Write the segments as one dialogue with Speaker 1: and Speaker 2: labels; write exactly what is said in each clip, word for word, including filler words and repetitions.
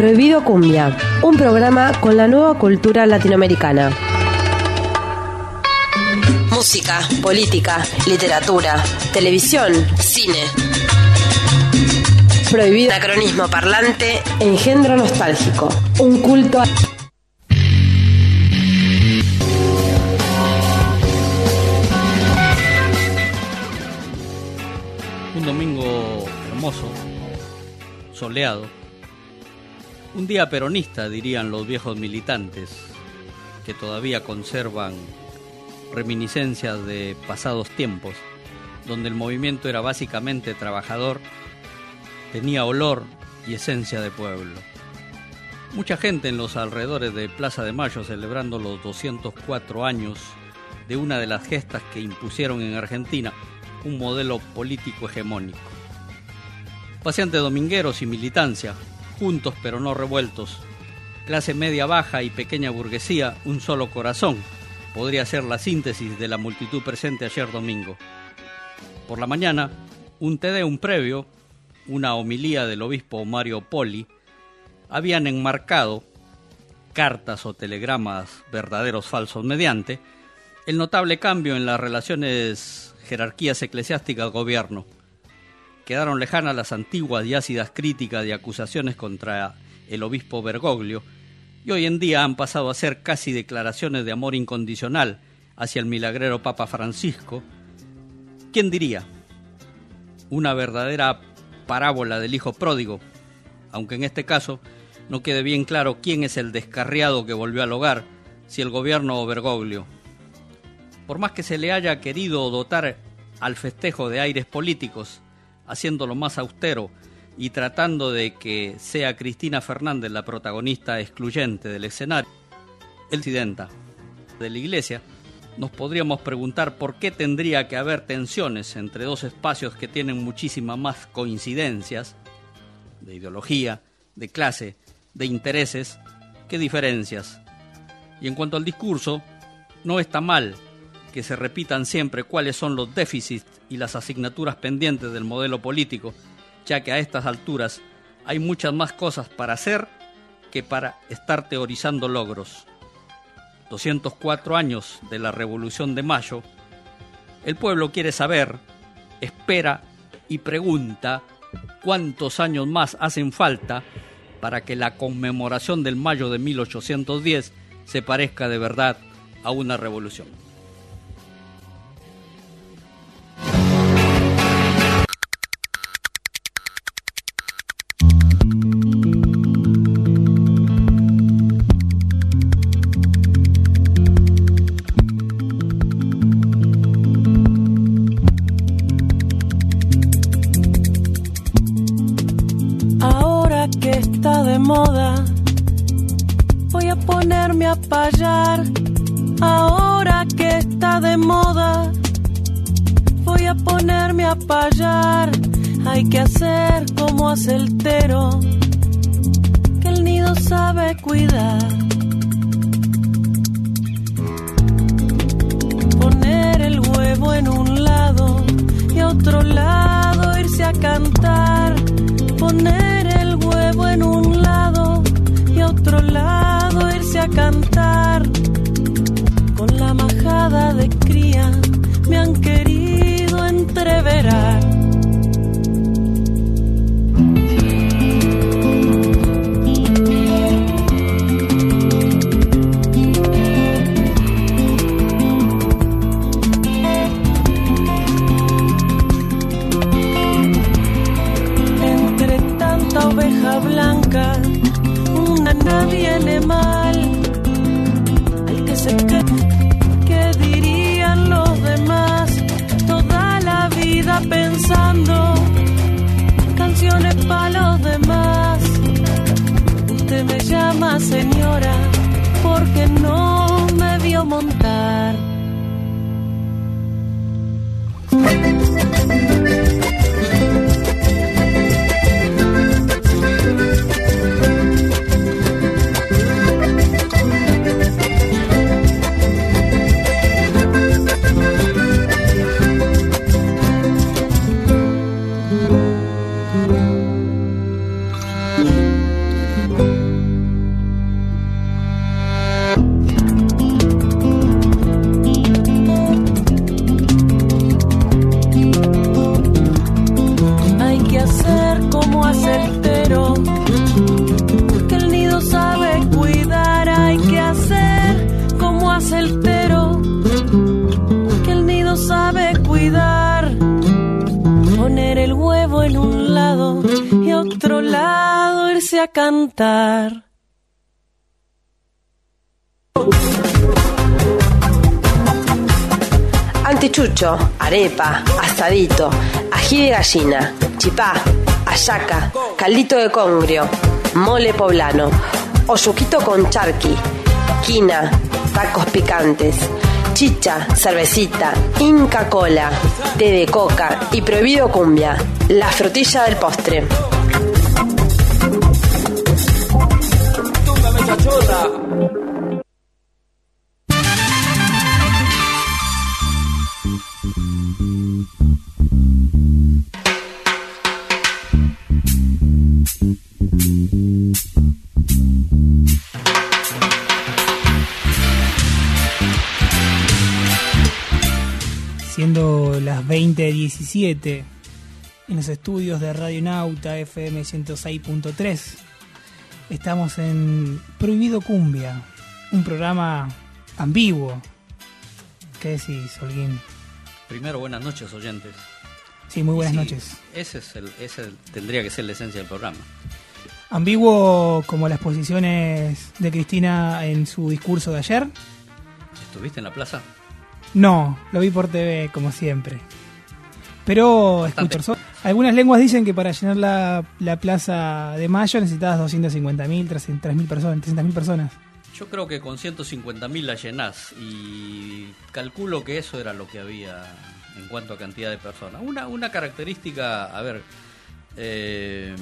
Speaker 1: Prohibido Cumbia, un programa con la nueva cultura latinoamericana. Música, política, literatura, televisión, cine. Prohibido. Anacronismo parlante, engendro nostálgico, un culto a...
Speaker 2: Un domingo hermoso, soleado, un día peronista, dirían los viejos militantes, que todavía conservan reminiscencias de pasados tiempos, donde el movimiento era básicamente trabajador, tenía olor y esencia de pueblo. Mucha gente en los alrededores de Plaza de Mayo celebrando los doscientos cuatro años de una de las gestas que impusieron en Argentina un modelo político hegemónico. Paseantes domingueros y militancia, juntos pero no revueltos, clase media baja y pequeña burguesía, un solo corazón, podría ser la síntesis de la multitud presente ayer domingo. Por la mañana, un te deum previo, una homilía del obispo Mario Poli, habían enmarcado, cartas o telegramas verdaderos falsos mediante, el notable cambio en las relaciones jerarquías eclesiásticas al gobierno. Quedaron lejanas las antiguas y ácidas críticas y acusaciones contra el obispo Bergoglio, y hoy en día han pasado a ser casi declaraciones de amor incondicional hacia el milagrero Papa Francisco. ¿Quién diría? Una verdadera parábola del hijo pródigo, aunque en este caso no quede bien claro quién es el descarriado que volvió al hogar, si el gobierno o Bergoglio. Por más que se le haya querido dotar al festejo de aires políticos, haciéndolo más austero y tratando de que sea Cristina Fernández la protagonista excluyente del escenario, el presidenta de la Iglesia, nos podríamos preguntar por qué tendría que haber tensiones entre dos espacios que tienen muchísimas más coincidencias de ideología, de clase, de intereses, que diferencias. Y en cuanto al discurso, no está mal que se repitan siempre cuáles son los déficits y las asignaturas pendientes del modelo político, ya que a estas alturas hay muchas más cosas para hacer que para estar teorizando logros. doscientos cuatro años de la Revolución de Mayo, el pueblo quiere saber, espera y pregunta cuántos años más hacen falta para que la conmemoración del mayo de mil ochocientos diez se parezca de verdad a una revolución.
Speaker 3: Payar, ahora que está de moda, voy a ponerme a payar. Hay que hacer como hace el tero, que el nido sabe cuidar. Poner el huevo en un lado y a otro lado irse a cantar. Poner el huevo en un lado y a otro lado irse a cantar. Con la majada de cría me han querido entreverar. Entre tanta oveja blanca, una nadie le mal. Al que se cree, ¿qué dirían los demás? Toda la vida pensando canciones para los demás. Usted me llama señora porque no me vio montar. hace el tero, que el nido sabe cuidar, hay que hacer como hace el tero, que el nido sabe cuidar, poner el huevo en un lado y a otro lado irse a cantar.
Speaker 1: Antichucho, arepa, asadito, ají de gallina, chipá, hallaca, caldito de congrio, mole poblano, oyuquito con charqui, quina, tacos picantes, chicha, cervecita, Inca Cola, té de coca y prohibido cumbia, la frutilla del postre.
Speaker 4: Siendo las veinte diecisiete en los estudios de Radio Nauta F M ciento seis punto tres, estamos en Prohibido Cumbia, un programa ambiguo. ¿Qué decís, Holguín?
Speaker 2: Primero, buenas noches, oyentes.
Speaker 4: Sí, muy buenas
Speaker 2: sí,
Speaker 4: noches.
Speaker 2: Ese es el, ese tendría que ser la esencia del programa.
Speaker 4: Ambiguo como las posiciones de Cristina en su discurso de ayer.
Speaker 2: ¿Estuviste en la plaza?
Speaker 4: No, lo vi por T V como siempre. Pero escucho, algunas lenguas dicen que para llenar la, la plaza de Mayo necesitabas doscientas cincuenta mil, trescientas mil personas, trescientas mil personas.
Speaker 2: Yo creo que con ciento cincuenta mil la llenás y calculo que eso era lo que había en cuanto a cantidad de personas. Una, una característica, a ver, eh,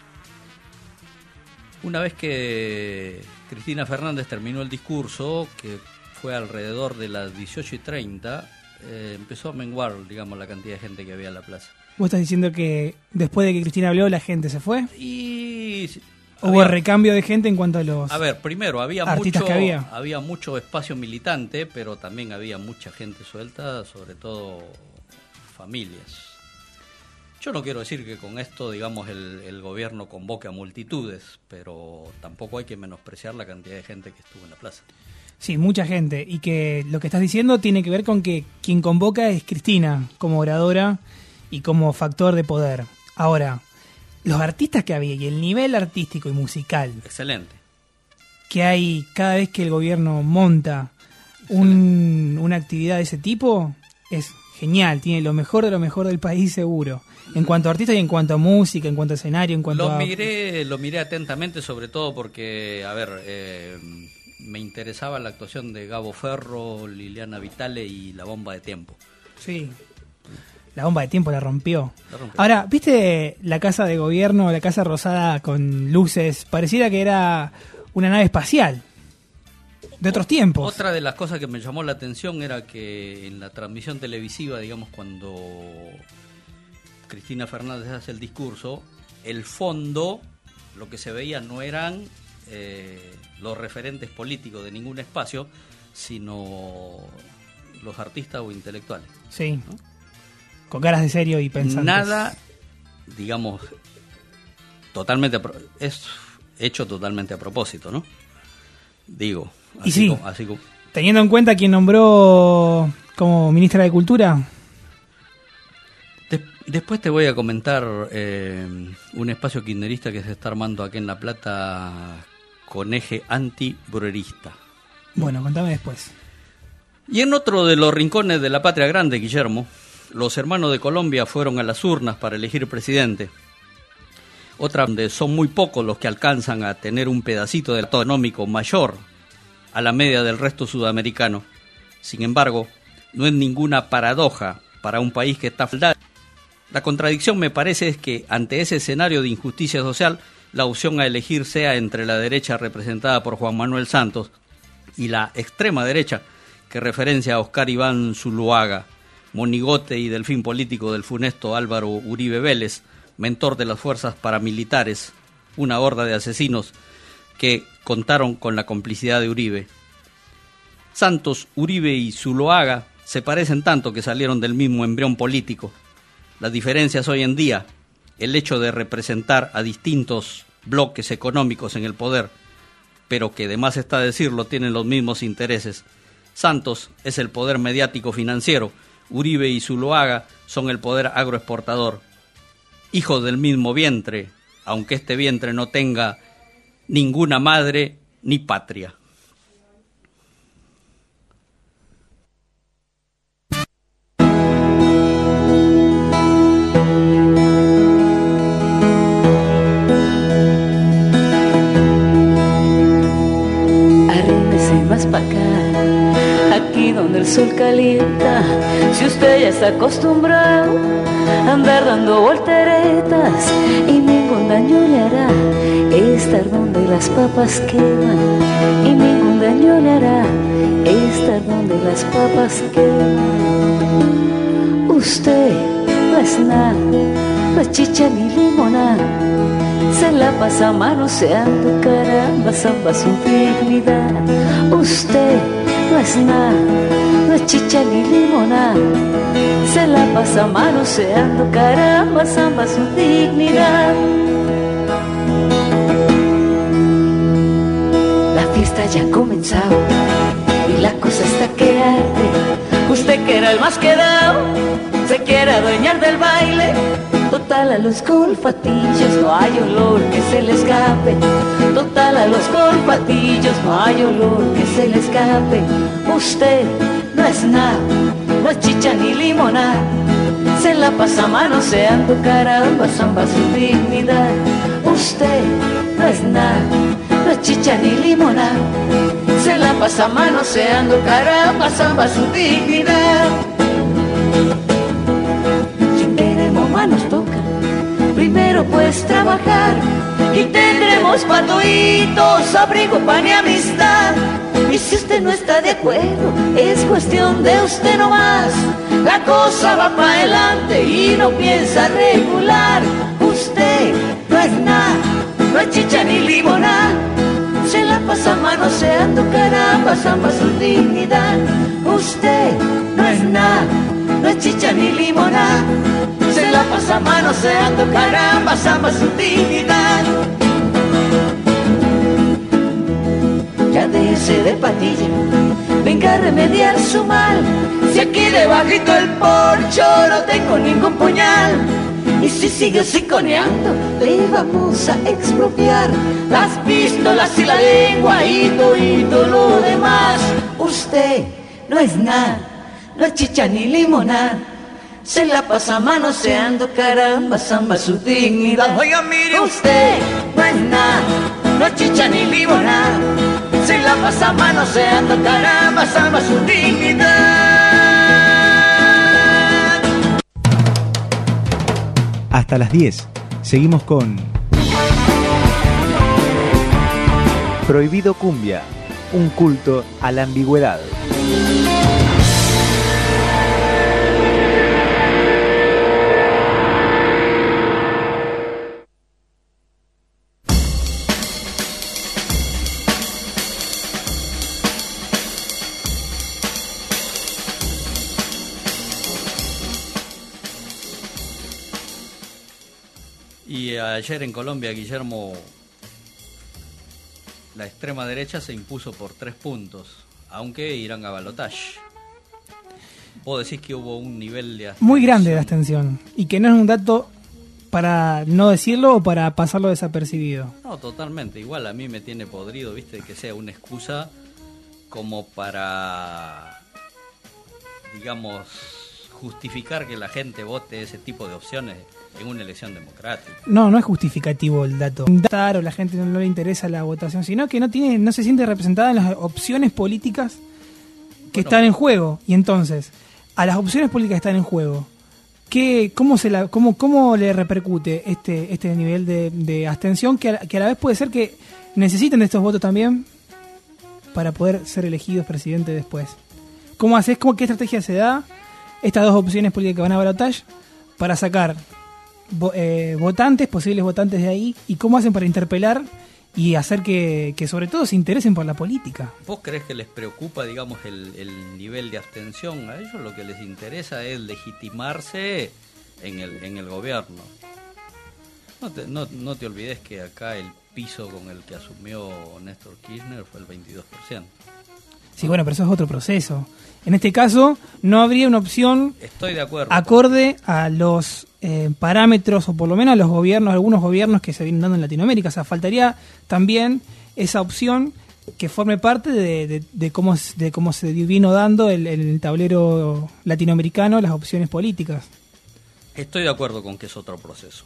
Speaker 2: una vez que Cristina Fernández terminó el discurso, que fue alrededor de las dieciocho y treinta, eh, empezó a menguar, digamos, la cantidad de gente que había en la plaza.
Speaker 4: ¿Vos estás diciendo que después de que Cristina habló la gente se fue?
Speaker 2: Y
Speaker 4: ¿Hubo
Speaker 2: había,
Speaker 4: recambio de gente en cuanto a los
Speaker 2: a ver, primero, había
Speaker 4: artistas
Speaker 2: mucho,
Speaker 4: que había?
Speaker 2: había mucho espacio militante, pero también había mucha gente suelta, sobre todo familias. Yo no quiero decir que con esto, digamos, el, el gobierno convoque a multitudes, pero tampoco hay que menospreciar la cantidad de gente que estuvo en la plaza.
Speaker 4: Sí, mucha gente, y que lo que estás diciendo tiene que ver con que quien convoca es Cristina como oradora y como factor de poder. Ahora, los artistas que había y el nivel artístico y musical
Speaker 2: excelente
Speaker 4: que hay cada vez que el gobierno monta un, una actividad de ese tipo es genial, tiene lo mejor de lo mejor del país seguro. En cuanto a artistas y en cuanto a música, en cuanto a escenario, en cuanto
Speaker 2: lo
Speaker 4: a...
Speaker 2: miré, lo miré atentamente, sobre todo porque, a ver, eh, me interesaba la actuación de Gabo Ferro, Liliana Vitale y La Bomba de Tiempo.
Speaker 4: Sí, La Bomba de Tiempo la rompió.
Speaker 2: La rompió.
Speaker 4: Ahora, ¿viste la casa de gobierno, la casa rosada con luces? Pareciera que era una nave espacial de otros tiempos.
Speaker 2: Otra de las cosas que me llamó la atención era que en la transmisión televisiva, digamos, cuando Cristina Fernández hace el discurso, el fondo, lo que se veía no eran eh, los referentes políticos de ningún espacio, sino los artistas o intelectuales.
Speaker 4: Sí,
Speaker 2: ¿no?
Speaker 4: Con caras de serio y pensantes.
Speaker 2: Nada, digamos, totalmente, a pro- es hecho totalmente a propósito, ¿no? Digo, así
Speaker 4: Y sí,
Speaker 2: como, así como,
Speaker 4: teniendo en cuenta quién nombró como ministra de Cultura.
Speaker 2: De- después te voy a comentar eh, un espacio kirchnerista que se está armando aquí en La Plata con eje anti-brerista.
Speaker 4: Bueno, contame después.
Speaker 2: Y en otro de los rincones de la patria grande, Guillermo, los hermanos de Colombia fueron a las urnas para elegir presidente. Otra donde son muy pocos los que alcanzan a tener un pedacito del autonómico mayor a la media del resto sudamericano. Sin embargo, no es ninguna paradoja para un país que está faldado. La contradicción me parece es que ante ese escenario de injusticia social, la opción a elegir sea entre la derecha representada por Juan Manuel Santos y la extrema derecha que referencia a Oscar Iván Zuluaga, monigote y delfín político del funesto Álvaro Uribe Vélez, mentor de las fuerzas paramilitares, una horda de asesinos que contaron con la complicidad de Uribe. Santos, Uribe y Zuluaga se parecen tanto que salieron del mismo embrión político. Las diferencias hoy en día el hecho de representar a distintos bloques económicos en el poder, pero que de más está decirlo tienen los mismos intereses. Santos es el poder mediático financiero, Uribe y Zuloaga son el poder agroexportador. Hijos del mismo vientre, aunque este vientre no tenga ninguna madre ni patria.
Speaker 5: Más pa' acá, aquí donde el sol calienta. Si usted ya está acostumbrado a andar dando volteretas y ningún daño le hará estar donde las papas queman, y ningún daño le hará estar donde las papas queman. Usted no es nada, no es chicha ni limonada, se la pasa manoseando, caramba, zamba su dignidad. Usted no es nada, no es chicha ni limonada, se la pasa manoseando, caramba, zamba su dignidad. La fiesta ya ha comenzado y la cosa está que arde. Usted que era el más quedado, se quiere adueñar del baile. Total a los colfatillos no hay olor que se le escape. Total a los colfatillos no hay olor que se le escape. Usted no es nada, no es chicha ni limonada, se la pasa manoseando, caramba, zamba su dignidad. Usted no es nada, no es chicha ni limonada, se la pasa manoseando, caramba, zamba su dignidad. Nos toca primero pues trabajar y tendremos patoitos, abrigo, pan y amistad. Y si usted no está de acuerdo, es cuestión de usted nomás. La cosa va para adelante y no piensa regular. Usted no es nada, no es chicha ni limonada, se la pasa manoseando, caramba, zamba su dignidad. Usted no es nada, no es chicha ni limonada, se la pasa manoseando, caramba, zamba su dignidad. Ya déjese de patilla, venga a remediar su mal. Si aquí debajito el porcho no tengo ningún puñal, y si sigue siconeando le vamos a expropiar las pistolas y la lengua y todo lo demás. Usted no es nada, no es chicha ni limonada, se la pasa manoseando, caramba, zamba su dignidad. Oiga, mire, usted no es nada, no es chicha ni limonada, se la pasa manoseando, caramba, zamba su dignidad.
Speaker 6: Hasta las diez, seguimos con Prohibido Cumbia, un culto a la ambigüedad.
Speaker 2: Y ayer en Colombia, Guillermo, la extrema derecha se impuso por tres puntos, aunque irán a balotaje. Vos decís que hubo un nivel de abstención
Speaker 4: muy grande de abstención, y que no es un dato para no decirlo o para pasarlo desapercibido.
Speaker 2: No, totalmente. Igual a mí me tiene podrido, viste, que sea una excusa como para, digamos, justificar que la gente vote ese tipo de opciones en una elección democrática.
Speaker 4: No, no es justificativo el dato. O la gente no le interesa la votación, sino que no tiene, no se siente representada en las opciones políticas que bueno, están en juego. Y entonces, a las opciones políticas que están en juego, ¿qué, cómo, se la, cómo, ¿cómo le repercute este, este nivel de, de abstención que a, que a la vez puede ser que necesiten de estos votos también para poder ser elegidos presidente después? ¿Cómo haces? ¿Cómo, ¿Qué estrategia se da estas dos opciones políticas que van a balotaje para sacar Eh, votantes, posibles votantes de ahí, y cómo hacen para interpelar y hacer que, que sobre todo se interesen por la política?
Speaker 2: ¿Vos creés que les preocupa, digamos, el, el nivel de abstención? A ellos lo que les interesa es legitimarse en el, en el gobierno. No te, no, no te olvides que acá el piso con el que asumió Néstor Kirchner fue el veintidós por ciento.
Speaker 4: Sí, bueno, pero eso es otro proceso. En este caso, no habría una opción
Speaker 2: Estoy de acuerdo
Speaker 4: acorde a los eh, parámetros, o por lo menos a los gobiernos, algunos gobiernos que se vienen dando en Latinoamérica. O sea, faltaría también esa opción que forme parte de, de, de, cómo, de cómo se vino dando el, el tablero latinoamericano, las opciones políticas.
Speaker 2: Estoy de acuerdo con que es otro proceso.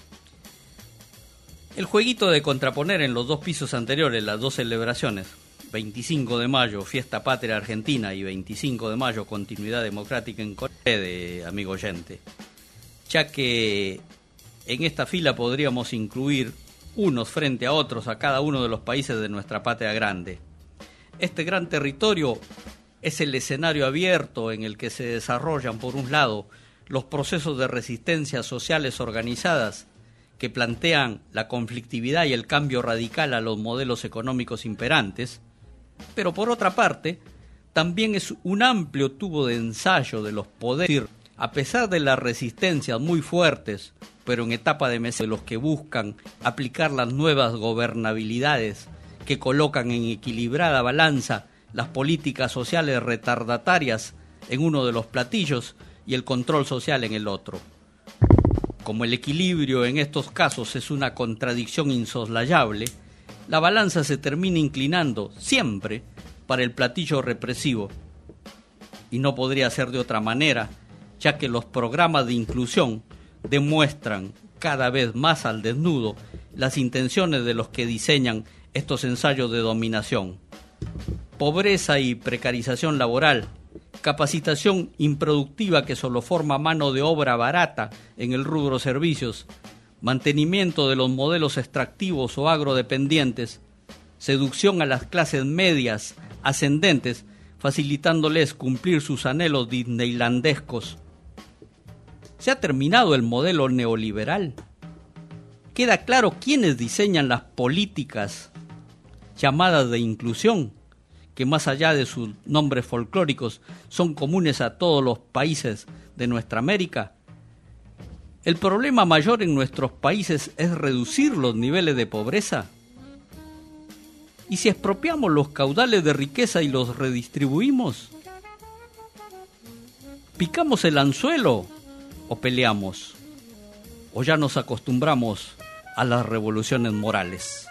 Speaker 2: El jueguito de contraponer en los dos pisos anteriores las dos celebraciones, veinticinco de mayo, Fiesta Patria Argentina, y veinticinco de mayo, Continuidad Democrática en Corea, de amigo oyente, ya que en esta fila podríamos incluir unos frente a otros a cada uno de los países de nuestra patria grande. Este gran territorio es el escenario abierto en el que se desarrollan, por un lado, los procesos de resistencia sociales organizadas que plantean la conflictividad y el cambio radical a los modelos económicos imperantes, pero por otra parte, también es un amplio tubo de ensayo de los poderes, a pesar de las resistencias muy fuertes, pero en etapa de meses, de los que buscan aplicar las nuevas gobernabilidades que colocan en equilibrada balanza las políticas sociales retardatarias en uno de los platillos y el control social en el otro. Como el equilibrio en estos casos es una contradicción insoslayable, la balanza se termina inclinando siempre para el platillo represivo. Y no podría ser de otra manera, ya que los programas de inclusión demuestran cada vez más al desnudo las intenciones de los que diseñan estos ensayos de dominación. Pobreza y precarización laboral, capacitación improductiva que solo forma mano de obra barata en el rubro servicios, mantenimiento de los modelos extractivos o agrodependientes, seducción a las clases medias ascendentes, facilitándoles cumplir sus anhelos disneylandescos. ¿Se ha terminado el modelo neoliberal? ¿Queda claro quiénes diseñan las políticas llamadas de inclusión, que más allá de sus nombres folclóricos son comunes a todos los países de nuestra América? ¿El problema mayor en nuestros países es reducir los niveles de pobreza? ¿Y si expropiamos los caudales de riqueza y los redistribuimos? ¿Picamos el anzuelo o peleamos? ¿O ya nos acostumbramos a las revoluciones morales?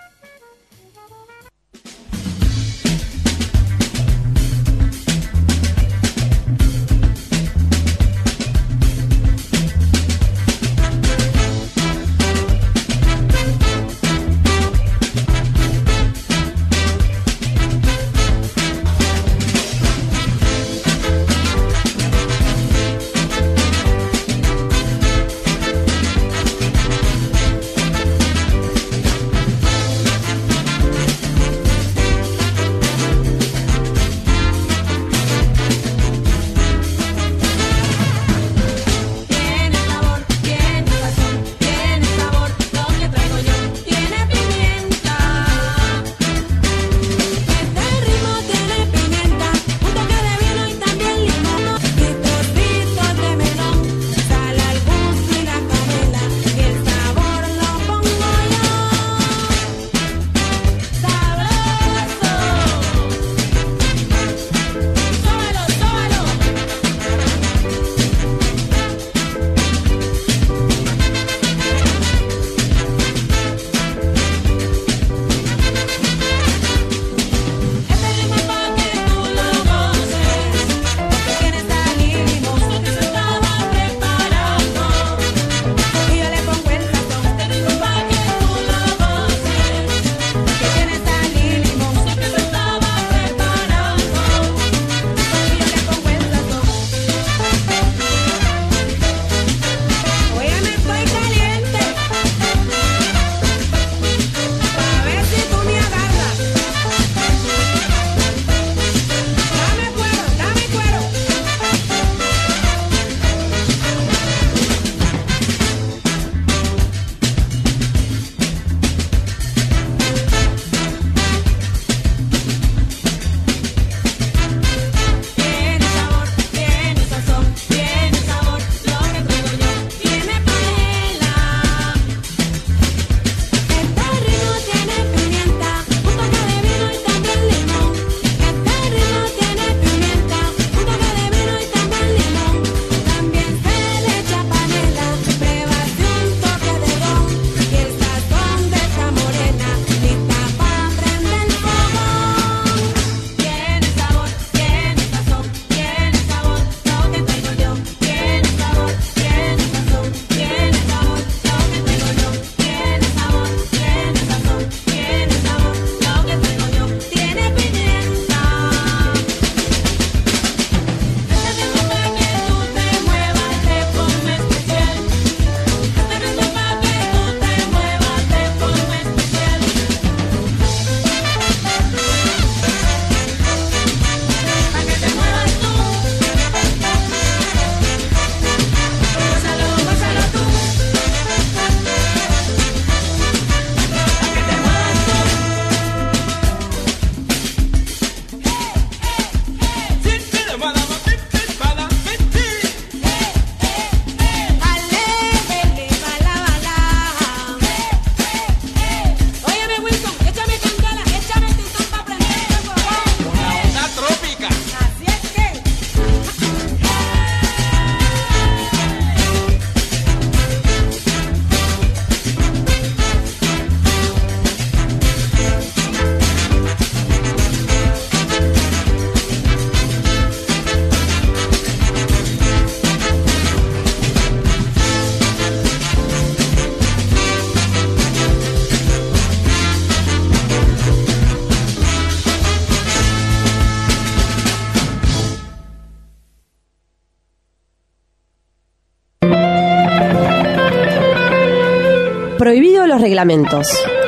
Speaker 1: Prohibido los reglamentos.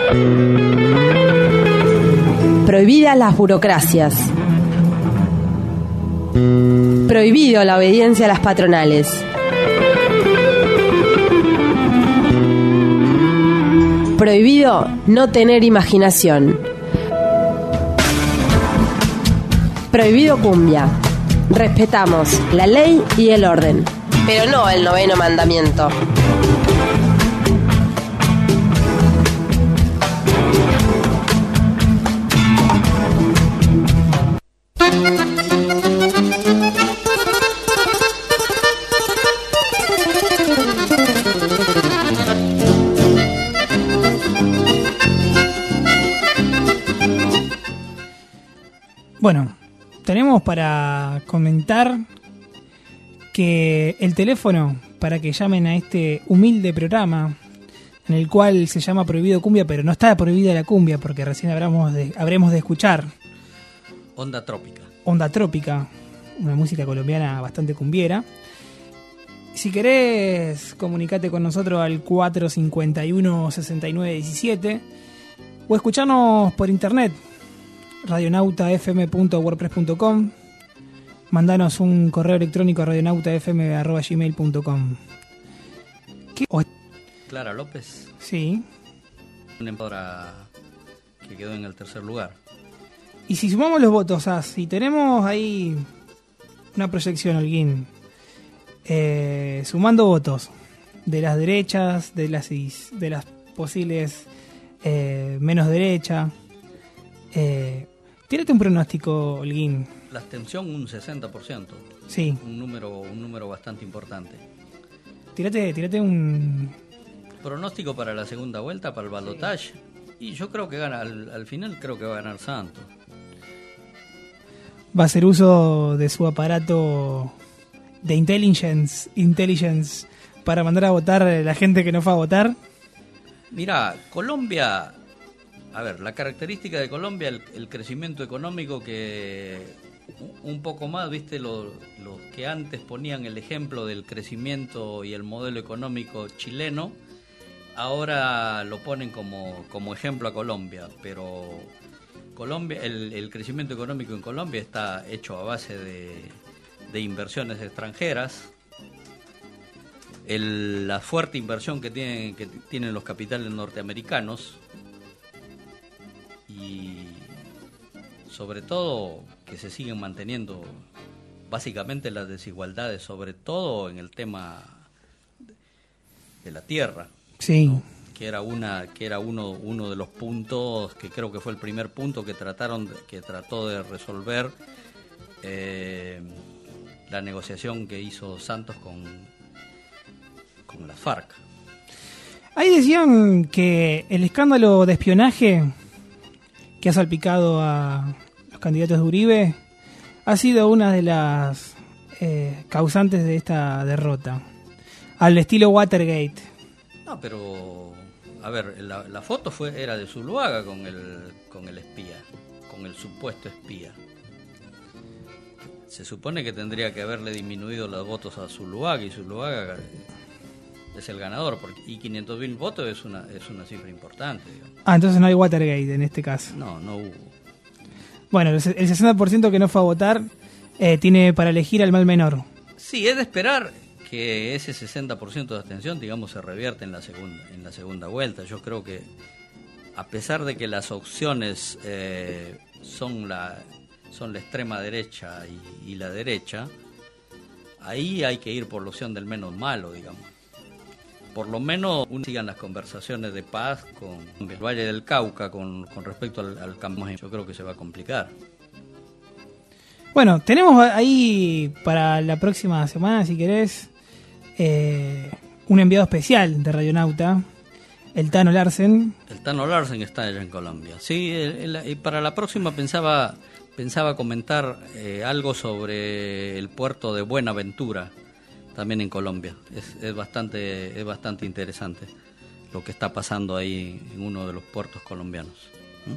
Speaker 1: Prohibidas las burocracias. Prohibido la obediencia a las patronales. Prohibido no tener imaginación. Prohibido cumbia. Respetamos la ley y el orden, pero no el noveno mandamiento.
Speaker 4: Bueno, tenemos para comentar que el teléfono para que llamen a este humilde programa, en el cual se llama Prohibido Cumbia, pero no está prohibida la cumbia, porque recién habremos de, habremos de escuchar
Speaker 2: Onda Trópica.
Speaker 4: Onda Trópica, una música colombiana bastante cumbiera. Si querés, comunicate con nosotros al cuatro cinco uno, seis nueve uno siete o escucharnos por internet, radionauta f m punto wordpress punto com. Mandanos un correo electrónico a radionauta f m arroba gmail punto com. ¿Qué? Oh,
Speaker 2: Clara López,
Speaker 4: sí.
Speaker 2: una embajadora que quedó en el tercer lugar.
Speaker 4: Y si sumamos los votos, ah, si tenemos ahí una proyección, Holguín, eh, sumando votos de las derechas, de las is- de las posibles eh, menos derecha, eh, tírate un pronóstico, Holguín.
Speaker 2: La abstención un sesenta por ciento,
Speaker 4: Sí,
Speaker 2: un número, un número bastante importante.
Speaker 4: tírate, tírate un...
Speaker 2: Pronóstico para la segunda vuelta, para el balotaje. Y yo creo que gana, al, al final creo que va a ganar Santos.
Speaker 4: Va a hacer uso de su aparato de intelligence, intelligence para mandar a votar a la gente que no fue a votar.
Speaker 2: Mira, Colombia, a ver, la característica de Colombia, el, el crecimiento económico que un poco más, viste, los lo que antes ponían el ejemplo del crecimiento y el modelo económico chileno, ahora lo ponen como, como ejemplo a Colombia, pero Colombia, el, el crecimiento económico en Colombia está hecho a base de, de inversiones extranjeras. El, la fuerte inversión que tienen, que tienen los capitales norteamericanos y sobre todo que se siguen manteniendo básicamente las desigualdades, sobre todo en el tema de la tierra.
Speaker 4: Sí.
Speaker 2: ¿No? que era una que era uno uno de los puntos que creo que fue el primer punto que trataron de, que trató de resolver eh, la negociación que hizo Santos con con las FARC.
Speaker 4: Ahí decían que el escándalo de espionaje que ha salpicado a los candidatos de Uribe ha sido una de las eh, causantes de esta derrota, al estilo Watergate.
Speaker 2: No, pero a ver, la, la foto fue era de Zuluaga con el con el espía, con el supuesto espía. Se supone que tendría que haberle disminuido los votos a Zuluaga y Zuluaga es el ganador, porque y quinientos mil votos es una es una cifra importante, digamos.
Speaker 4: Ah, entonces no hay Watergate en este caso.
Speaker 2: No, no hubo.
Speaker 4: Bueno, el sesenta por ciento que no fue a votar eh, tiene para elegir al mal menor.
Speaker 2: Sí, es de esperar que ese sesenta por ciento de abstención, digamos, se revierte en la segunda en la segunda vuelta. Yo creo que a pesar de que las opciones eh, son la son la extrema derecha y, y la derecha, ahí hay que ir por la opción del menos malo, digamos. Por lo menos uno sigan las conversaciones de paz con el Valle del Cauca con, con respecto al, al campo. Yo creo que se va a complicar.
Speaker 4: Bueno, tenemos ahí para la próxima semana, si querés, eh, un enviado especial de Radionauta, el Tano Larsen.
Speaker 2: El Tano Larsen está allá en Colombia. Sí, el, el, para la próxima pensaba pensaba comentar eh, algo sobre el puerto de Buenaventura, también en Colombia. Es, es bastante es bastante interesante lo que está pasando ahí en uno de los puertos colombianos. ¿Mm?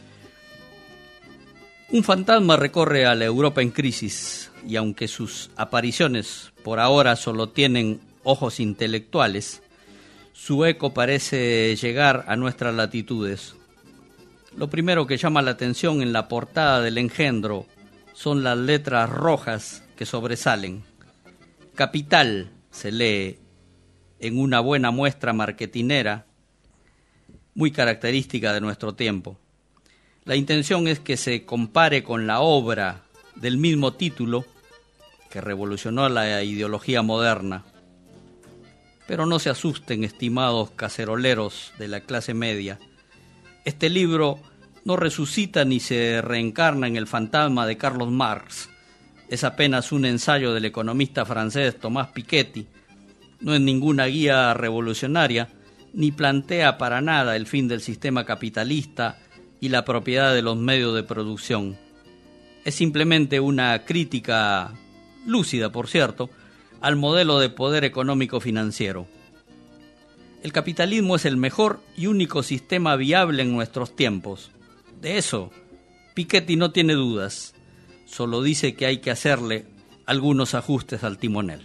Speaker 2: Un fantasma recorre a la Europa en crisis y aunque sus apariciones por ahora solo tienen ojos intelectuales, su eco parece llegar a nuestras latitudes. Lo primero que llama la atención en la portada del Engendro son las letras rojas que sobresalen. Capital se lee en una buena muestra marketinera muy característica de nuestro tiempo. La intención es que se compare con la obra del mismo título que revolucionó la ideología moderna. Pero no se asusten, estimados caceroleros de la clase media. Este libro no resucita ni se reencarna en el fantasma de Carlos Marx. Es apenas un ensayo del economista francés Thomas Piketty. No es ninguna guía revolucionaria, ni plantea para nada el fin del sistema capitalista y la propiedad de los medios de producción. Es simplemente una crítica, lúcida por cierto, al modelo de poder económico financiero. El capitalismo es el mejor y único sistema viable en nuestros tiempos. De eso, Piketty no tiene dudas, solo dice que hay que hacerle algunos ajustes al timonel.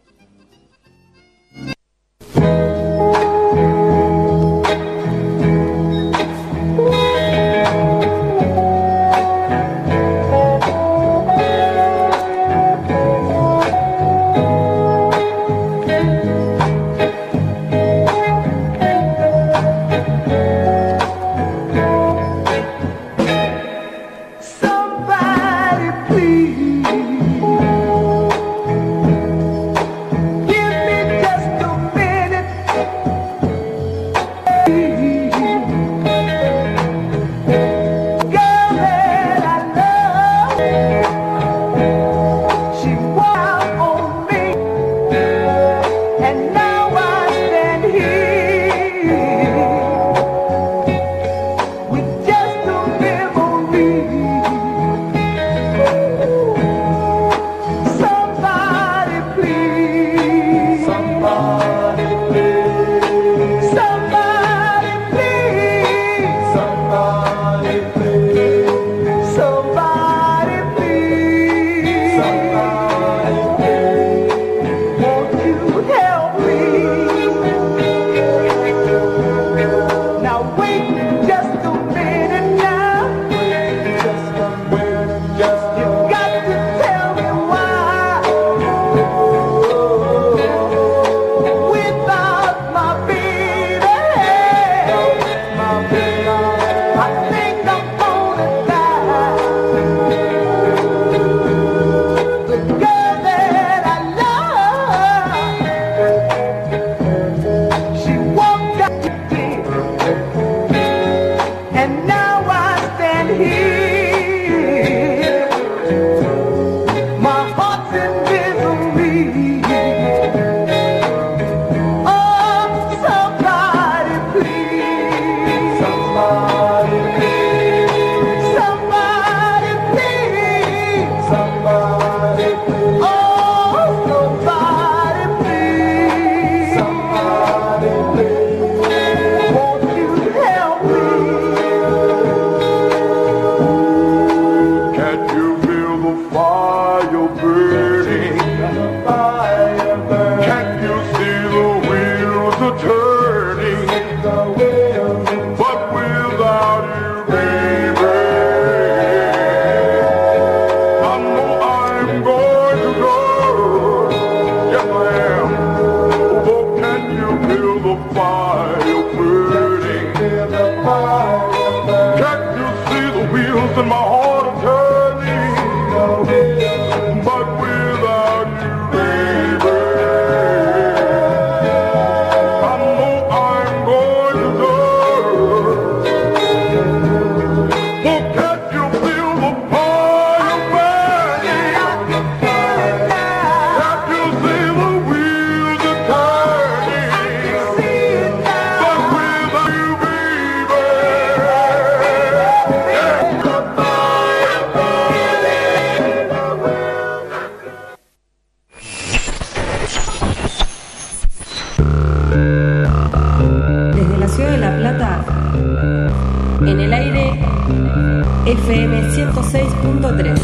Speaker 1: F M ciento seis punto tres.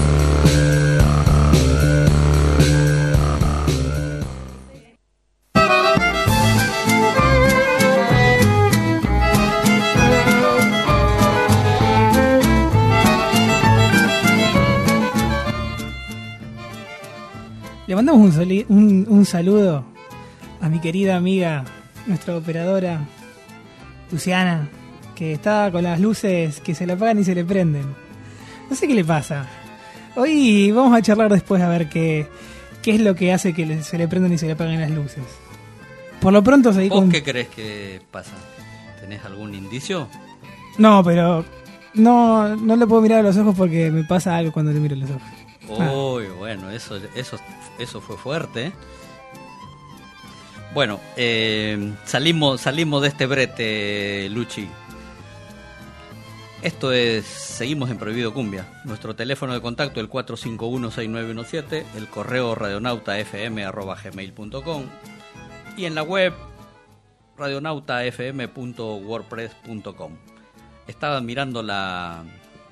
Speaker 4: mandamos un, soli- un, un saludo a mi querida amiga, nuestra operadora, Luciana, que está con las luces que se le apagan y se le prenden. No sé qué le pasa. Hoy vamos a charlar después a ver qué, qué es lo que hace que le- se le prendan y se le apaguen las luces. Por lo pronto seguí
Speaker 2: ¿Vos
Speaker 4: con...
Speaker 2: qué crees que pasa? ¿Tenés algún indicio?
Speaker 4: No, pero no, no le puedo mirar a los ojos porque me pasa algo cuando le miro a los ojos. Ah.
Speaker 2: Uy, bueno, eso, eso, eso fue fuerte, ¿eh? Bueno, eh, salimos, salimos de este brete, Luchi. Esto es, seguimos en Prohibido Cumbia. Nuestro teléfono de contacto el cuatro cinco uno, seis nueve uno siete, el correo radionautafm arroba gmail punto com y en la web radionautafm punto wordpress punto com. Estaba mirando la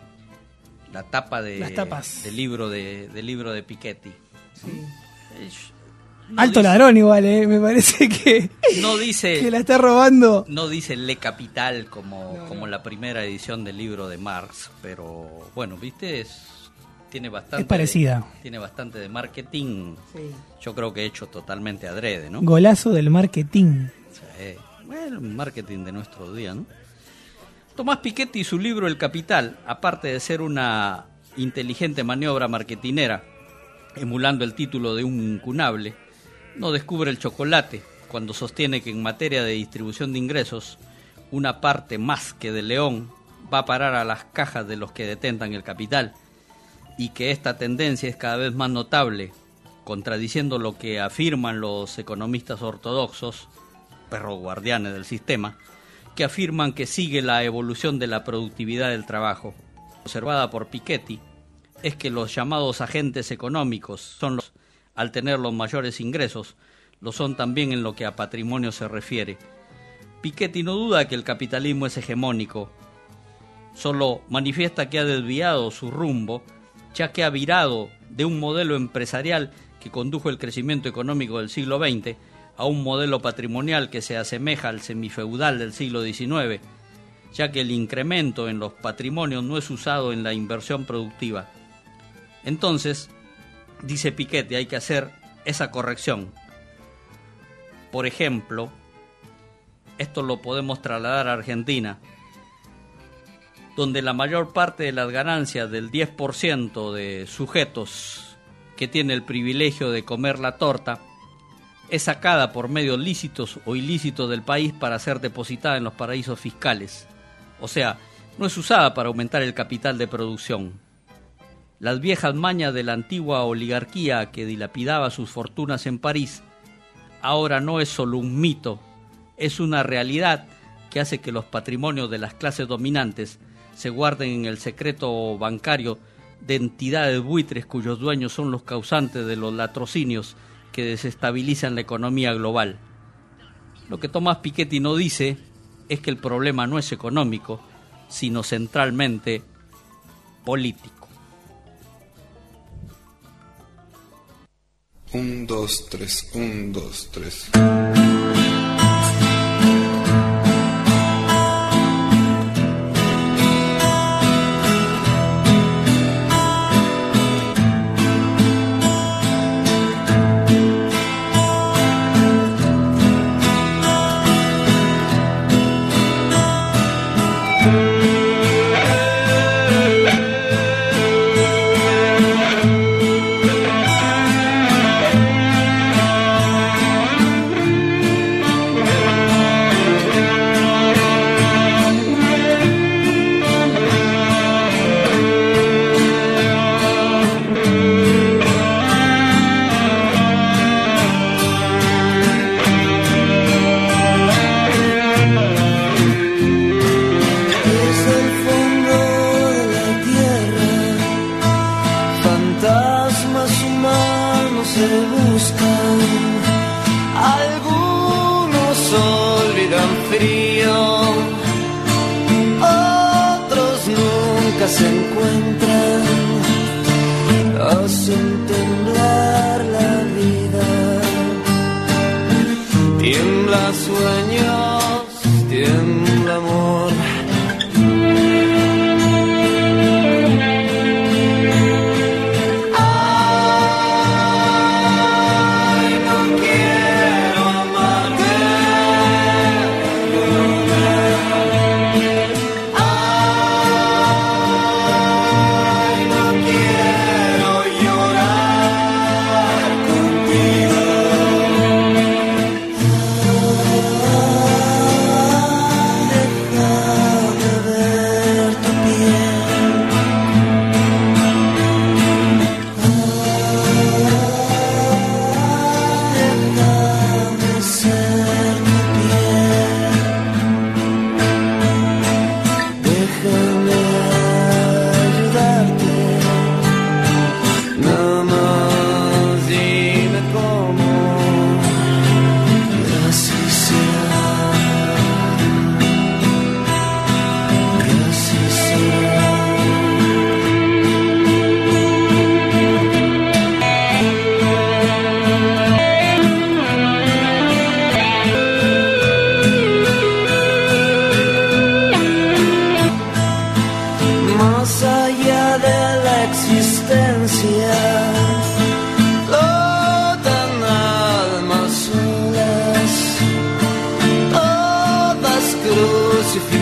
Speaker 2: la tapa de
Speaker 4: Las tapas.
Speaker 2: del libro de del libro de Piketty.
Speaker 4: Sí.
Speaker 2: Eh, no
Speaker 4: Alto
Speaker 2: dice-
Speaker 4: ladrón igual, eh. Me parece que,
Speaker 2: No dice
Speaker 4: que la está robando.
Speaker 2: No dice Le Capital como,
Speaker 4: No,
Speaker 2: como
Speaker 4: no.
Speaker 2: la primera edición del libro de Marx, pero bueno, viste, es, tiene bastante
Speaker 4: Es parecida.
Speaker 2: de- tiene bastante de marketing. Yo creo que hecho totalmente adrede, ¿no?
Speaker 4: Golazo del marketing.
Speaker 2: Sí. Bueno, marketing de nuestro día, ¿no? Tomás Piketty y su libro El Capital, aparte de ser una inteligente maniobra marketinera, emulando el título de un incunable, no descubre el chocolate cuando sostiene que en materia de distribución de ingresos, una parte más que de León va a parar a las cajas de los que detentan el capital, y que esta tendencia es cada vez más notable, contradiciendo lo que afirman los economistas ortodoxos, perros guardianes del sistema, que afirman que sigue la evolución de la productividad del trabajo. Observada por Piketty, es que los llamados agentes económicos son los, al tener los mayores ingresos, lo son también en lo que a patrimonio se refiere. Piketty no duda que el capitalismo es hegemónico, solo manifiesta que ha desviado su rumbo, ya que ha virado de un modelo empresarial que condujo el crecimiento económico del siglo veinte a un modelo patrimonial que se asemeja al semifeudal del siglo diecinueve, ya que el incremento en los patrimonios no es usado en la inversión productiva. Entonces, dice Piketty, hay que hacer esa corrección. Por ejemplo, esto lo podemos trasladar a Argentina, donde la mayor parte de las ganancias del diez por ciento de sujetos que tiene el privilegio de comer la torta es sacada por medios lícitos o ilícitos del país para ser depositada en los paraísos fiscales. O sea, no es usada para aumentar el capital de producción. Las viejas mañas de la antigua oligarquía que dilapidaba sus fortunas en París ahora no es solo un mito, es una realidad que hace que los patrimonios de las clases dominantes se guarden en el secreto bancario de entidades buitres cuyos dueños son los causantes de los latrocinios que desestabilizan la economía global. Lo que Tomás Piketty no dice es que el problema no es económico, sino centralmente político.
Speaker 7: Un, dos, tres, un, dos, tres.
Speaker 3: se encuentran, hacen temblar la vida. Tiembla sueños, tiembla amor.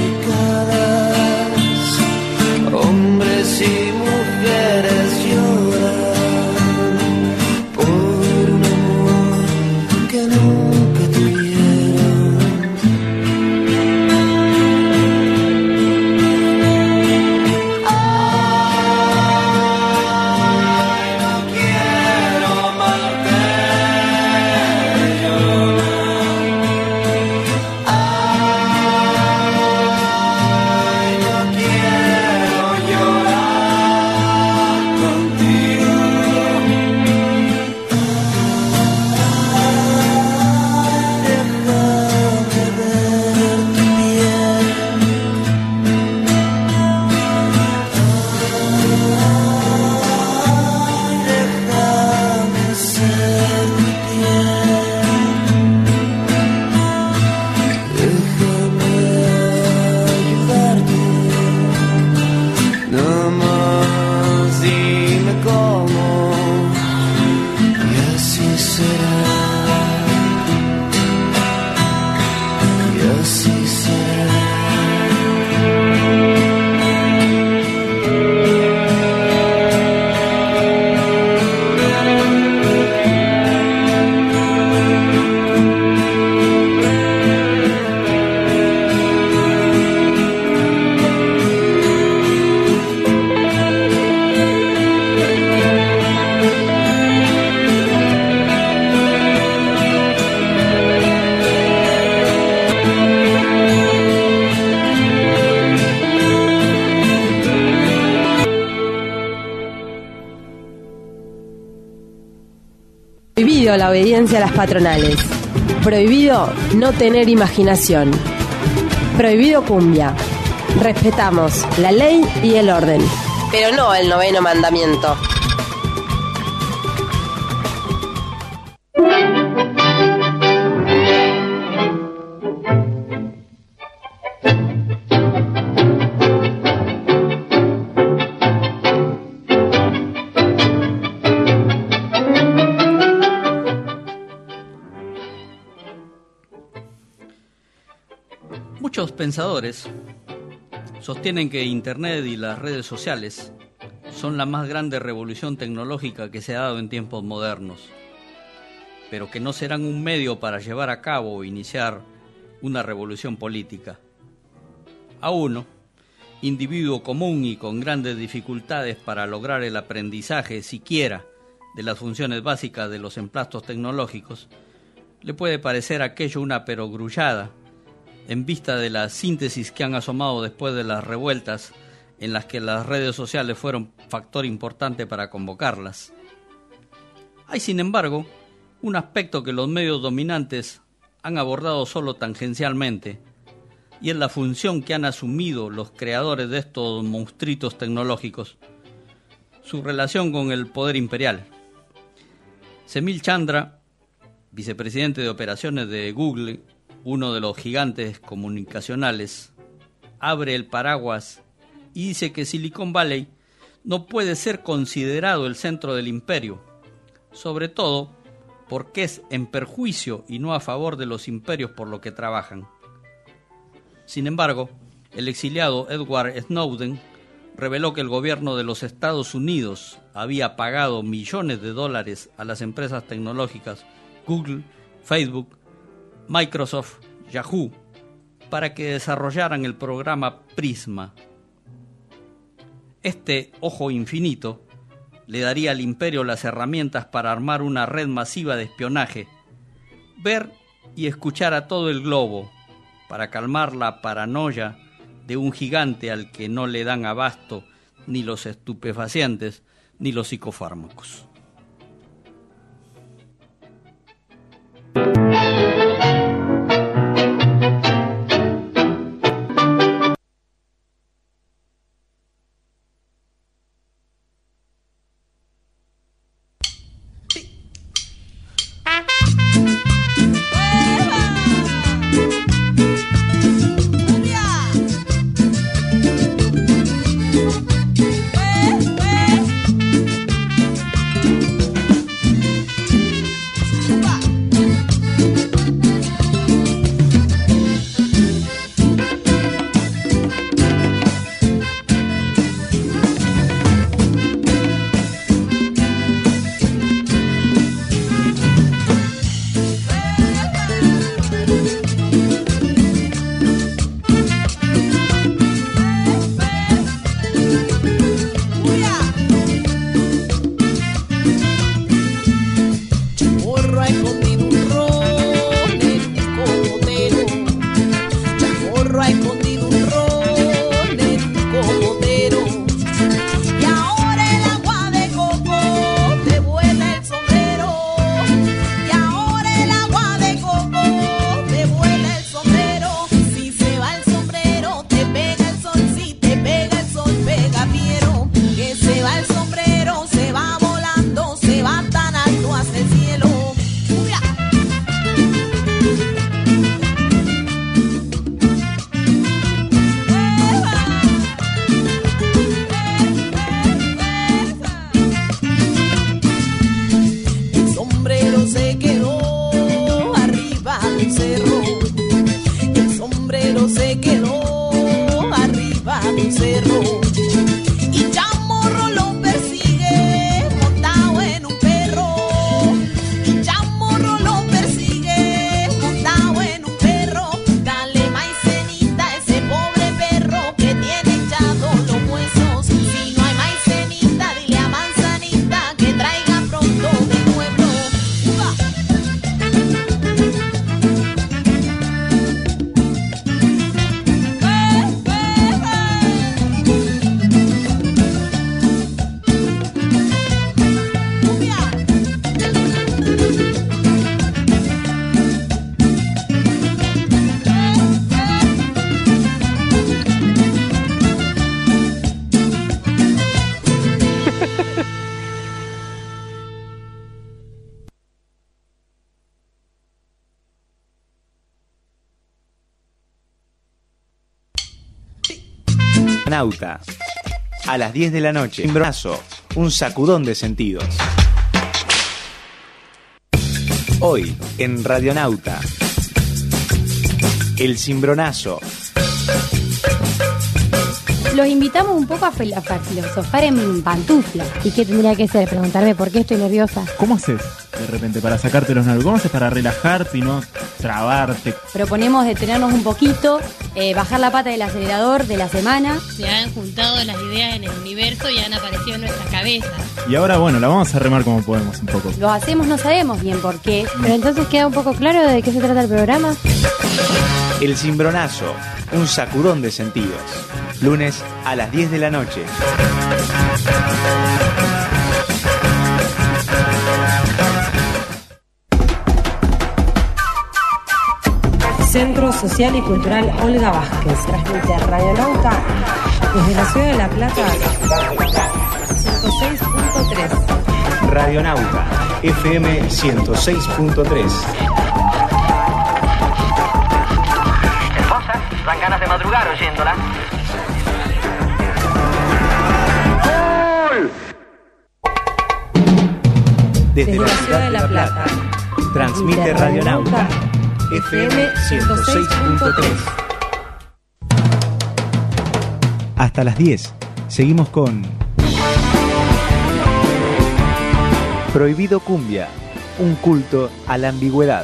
Speaker 8: hombres y mujeres lloran por un amor que nunca tuvieron. Ay, no quiero amarte yo. Ay, no quiero llorar contigo. Déjame ver tu piel. Ay, déjame ser tu piel. Déjame ayudarte. No más dime cómo, y así será. Y así será.
Speaker 1: Prohibido la obediencia a las patronales. Prohibido no tener imaginación. Prohibido cumbia. Respetamos la ley y el orden, pero no el noveno mandamiento.
Speaker 2: Muchos pensadores sostienen que Internet y las redes sociales son la más grande revolución tecnológica que se ha dado en tiempos modernos, pero que no serán un medio para llevar a cabo o iniciar una revolución política. A uno, individuo común y con grandes dificultades para lograr el aprendizaje siquiera de las funciones básicas de los emplastos tecnológicos, le puede parecer aquello una perogrullada en vista de la síntesis que han asomado después de las revueltas en las que las redes sociales fueron factor importante para convocarlas. Hay, sin embargo, un aspecto que los medios dominantes han abordado solo tangencialmente, y es la función que han asumido los creadores de estos monstruitos tecnológicos, su relación con el poder imperial. Semil Chandra, vicepresidente de operaciones de Google, uno de los gigantes comunicacionales, abre el paraguas y dice que Silicon Valley no puede ser considerado el centro del imperio, sobre todo porque es en perjuicio y no a favor de los imperios por lo que trabajan. Sin embargo, el exiliado Edward Snowden reveló que el gobierno de los Estados Unidos había pagado millones de dólares a las empresas tecnológicas Google, Facebook, Microsoft, Yahoo, para que desarrollaran el programa Prisma. Este ojo infinito le daría al imperio las herramientas para armar una red masiva de espionaje, ver y escuchar a todo el globo, para calmar la paranoia de un gigante al que no le dan abasto ni los estupefacientes ni los psicofármacos.
Speaker 3: en un cerro. Y Chamorro lo persigue montado en un perro. Y Chamorro lo persigue montado en un perro. Dale maicenita a ese pobre perro que tiene hinchados los huesos. Si no hay maicenita, dile a Manzanita que traiga pronto del pueblo. ¡Uva!
Speaker 6: Nauta. A las diez de la noche. Cimbronazo. Un sacudón de sentidos. Hoy, en Radionauta. El cimbronazo.
Speaker 9: Los invitamos un poco a, fel- a filosofar en pantufla. ¿Y qué tendría que ser? Preguntarme por qué estoy nerviosa.
Speaker 10: ¿Cómo haces de repente para sacarte los nervios? ¿Cómo haces para relajarte y no trabarte?
Speaker 9: Proponemos detenernos un poquito, eh, bajar la pata del acelerador de la semana.
Speaker 11: Se han juntado las ideas en el universo y han aparecido en nuestra cabeza.
Speaker 10: Y ahora, bueno, la vamos a remar como podemos un poco.
Speaker 9: Lo hacemos, no sabemos bien por qué. Pero entonces queda un poco claro de qué se trata el programa.
Speaker 6: El cimbronazo. Un sacudón de sentidos. Lunes a las diez de la noche.
Speaker 1: Centro Social y Cultural Olga Vázquez. Transmite Radionauta desde la Ciudad de La Plata. ciento seis punto tres.
Speaker 6: Radionauta. F M ciento seis punto tres.
Speaker 12: Hermosa, dan ganas de madrugar oyéndola.
Speaker 6: Desde, Desde la Ciudad de La Plata. Transmite Radionauta. F M ciento seis punto tres. Hasta las diez. Seguimos con Prohibido Cumbia. Un culto a la ambigüedad.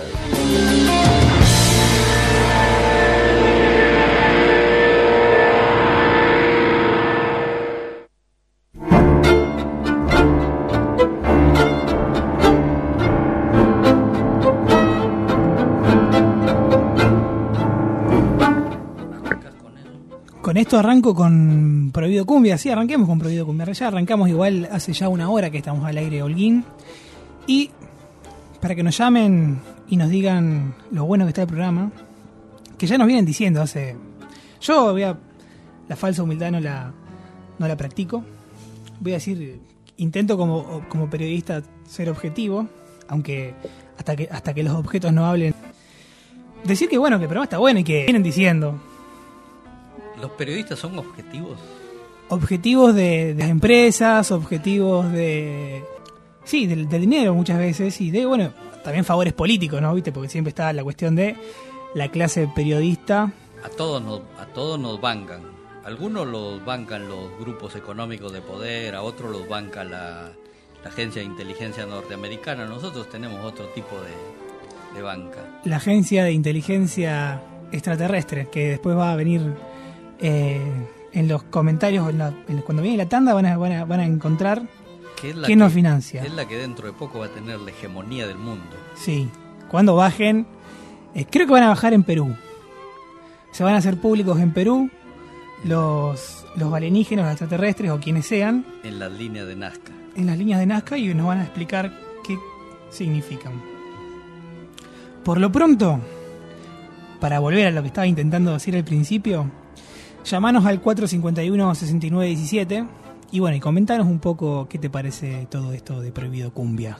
Speaker 4: Con esto arranco con Prohibido Cumbia. Sí, arranquemos con Prohibido Cumbia. Ya arrancamos igual hace ya una hora que estamos al aire, Holguín. Y para que nos llamen y nos digan lo bueno que está el programa, que ya nos vienen diciendo hace... Yo voy a... La falsa humildad no la, no la practico. Voy a decir, intento como, como periodista ser objetivo, aunque hasta que, hasta que los objetos no hablen. Decir que bueno, que el programa está bueno y que vienen diciendo...
Speaker 2: ¿Los periodistas son objetivos?
Speaker 4: Objetivos de, de las empresas, objetivos de... Sí, del, del dinero muchas veces y de, bueno, también favores políticos, ¿no? ¿Viste? Porque siempre está la cuestión de la clase periodista.
Speaker 2: A todos nos, a todos nos bancan. Algunos los bancan los grupos económicos de poder, a otros los banca la, la agencia de inteligencia norteamericana. Nosotros tenemos otro tipo de, de banca.
Speaker 4: La agencia de inteligencia extraterrestre, que después va a venir... Eh, en los comentarios, en la, en, cuando viene la tanda, van a, van a, van a encontrar quién que, nos financia.
Speaker 2: Es la que dentro de poco va a tener la hegemonía del mundo.
Speaker 4: Sí, cuando bajen, eh, creo que van a bajar en Perú. Se van a hacer públicos en Perú los, los alienígenas, los extraterrestres o quienes sean.
Speaker 2: En las líneas de Nazca.
Speaker 4: En las líneas de Nazca y nos van a explicar qué significan. Por lo pronto, para volver a lo que estaba intentando decir al principio... Llamanos al cuatro cinco uno, seis nueve uno siete y bueno, y comentanos un poco qué te parece todo esto de Prohibido Cumbia.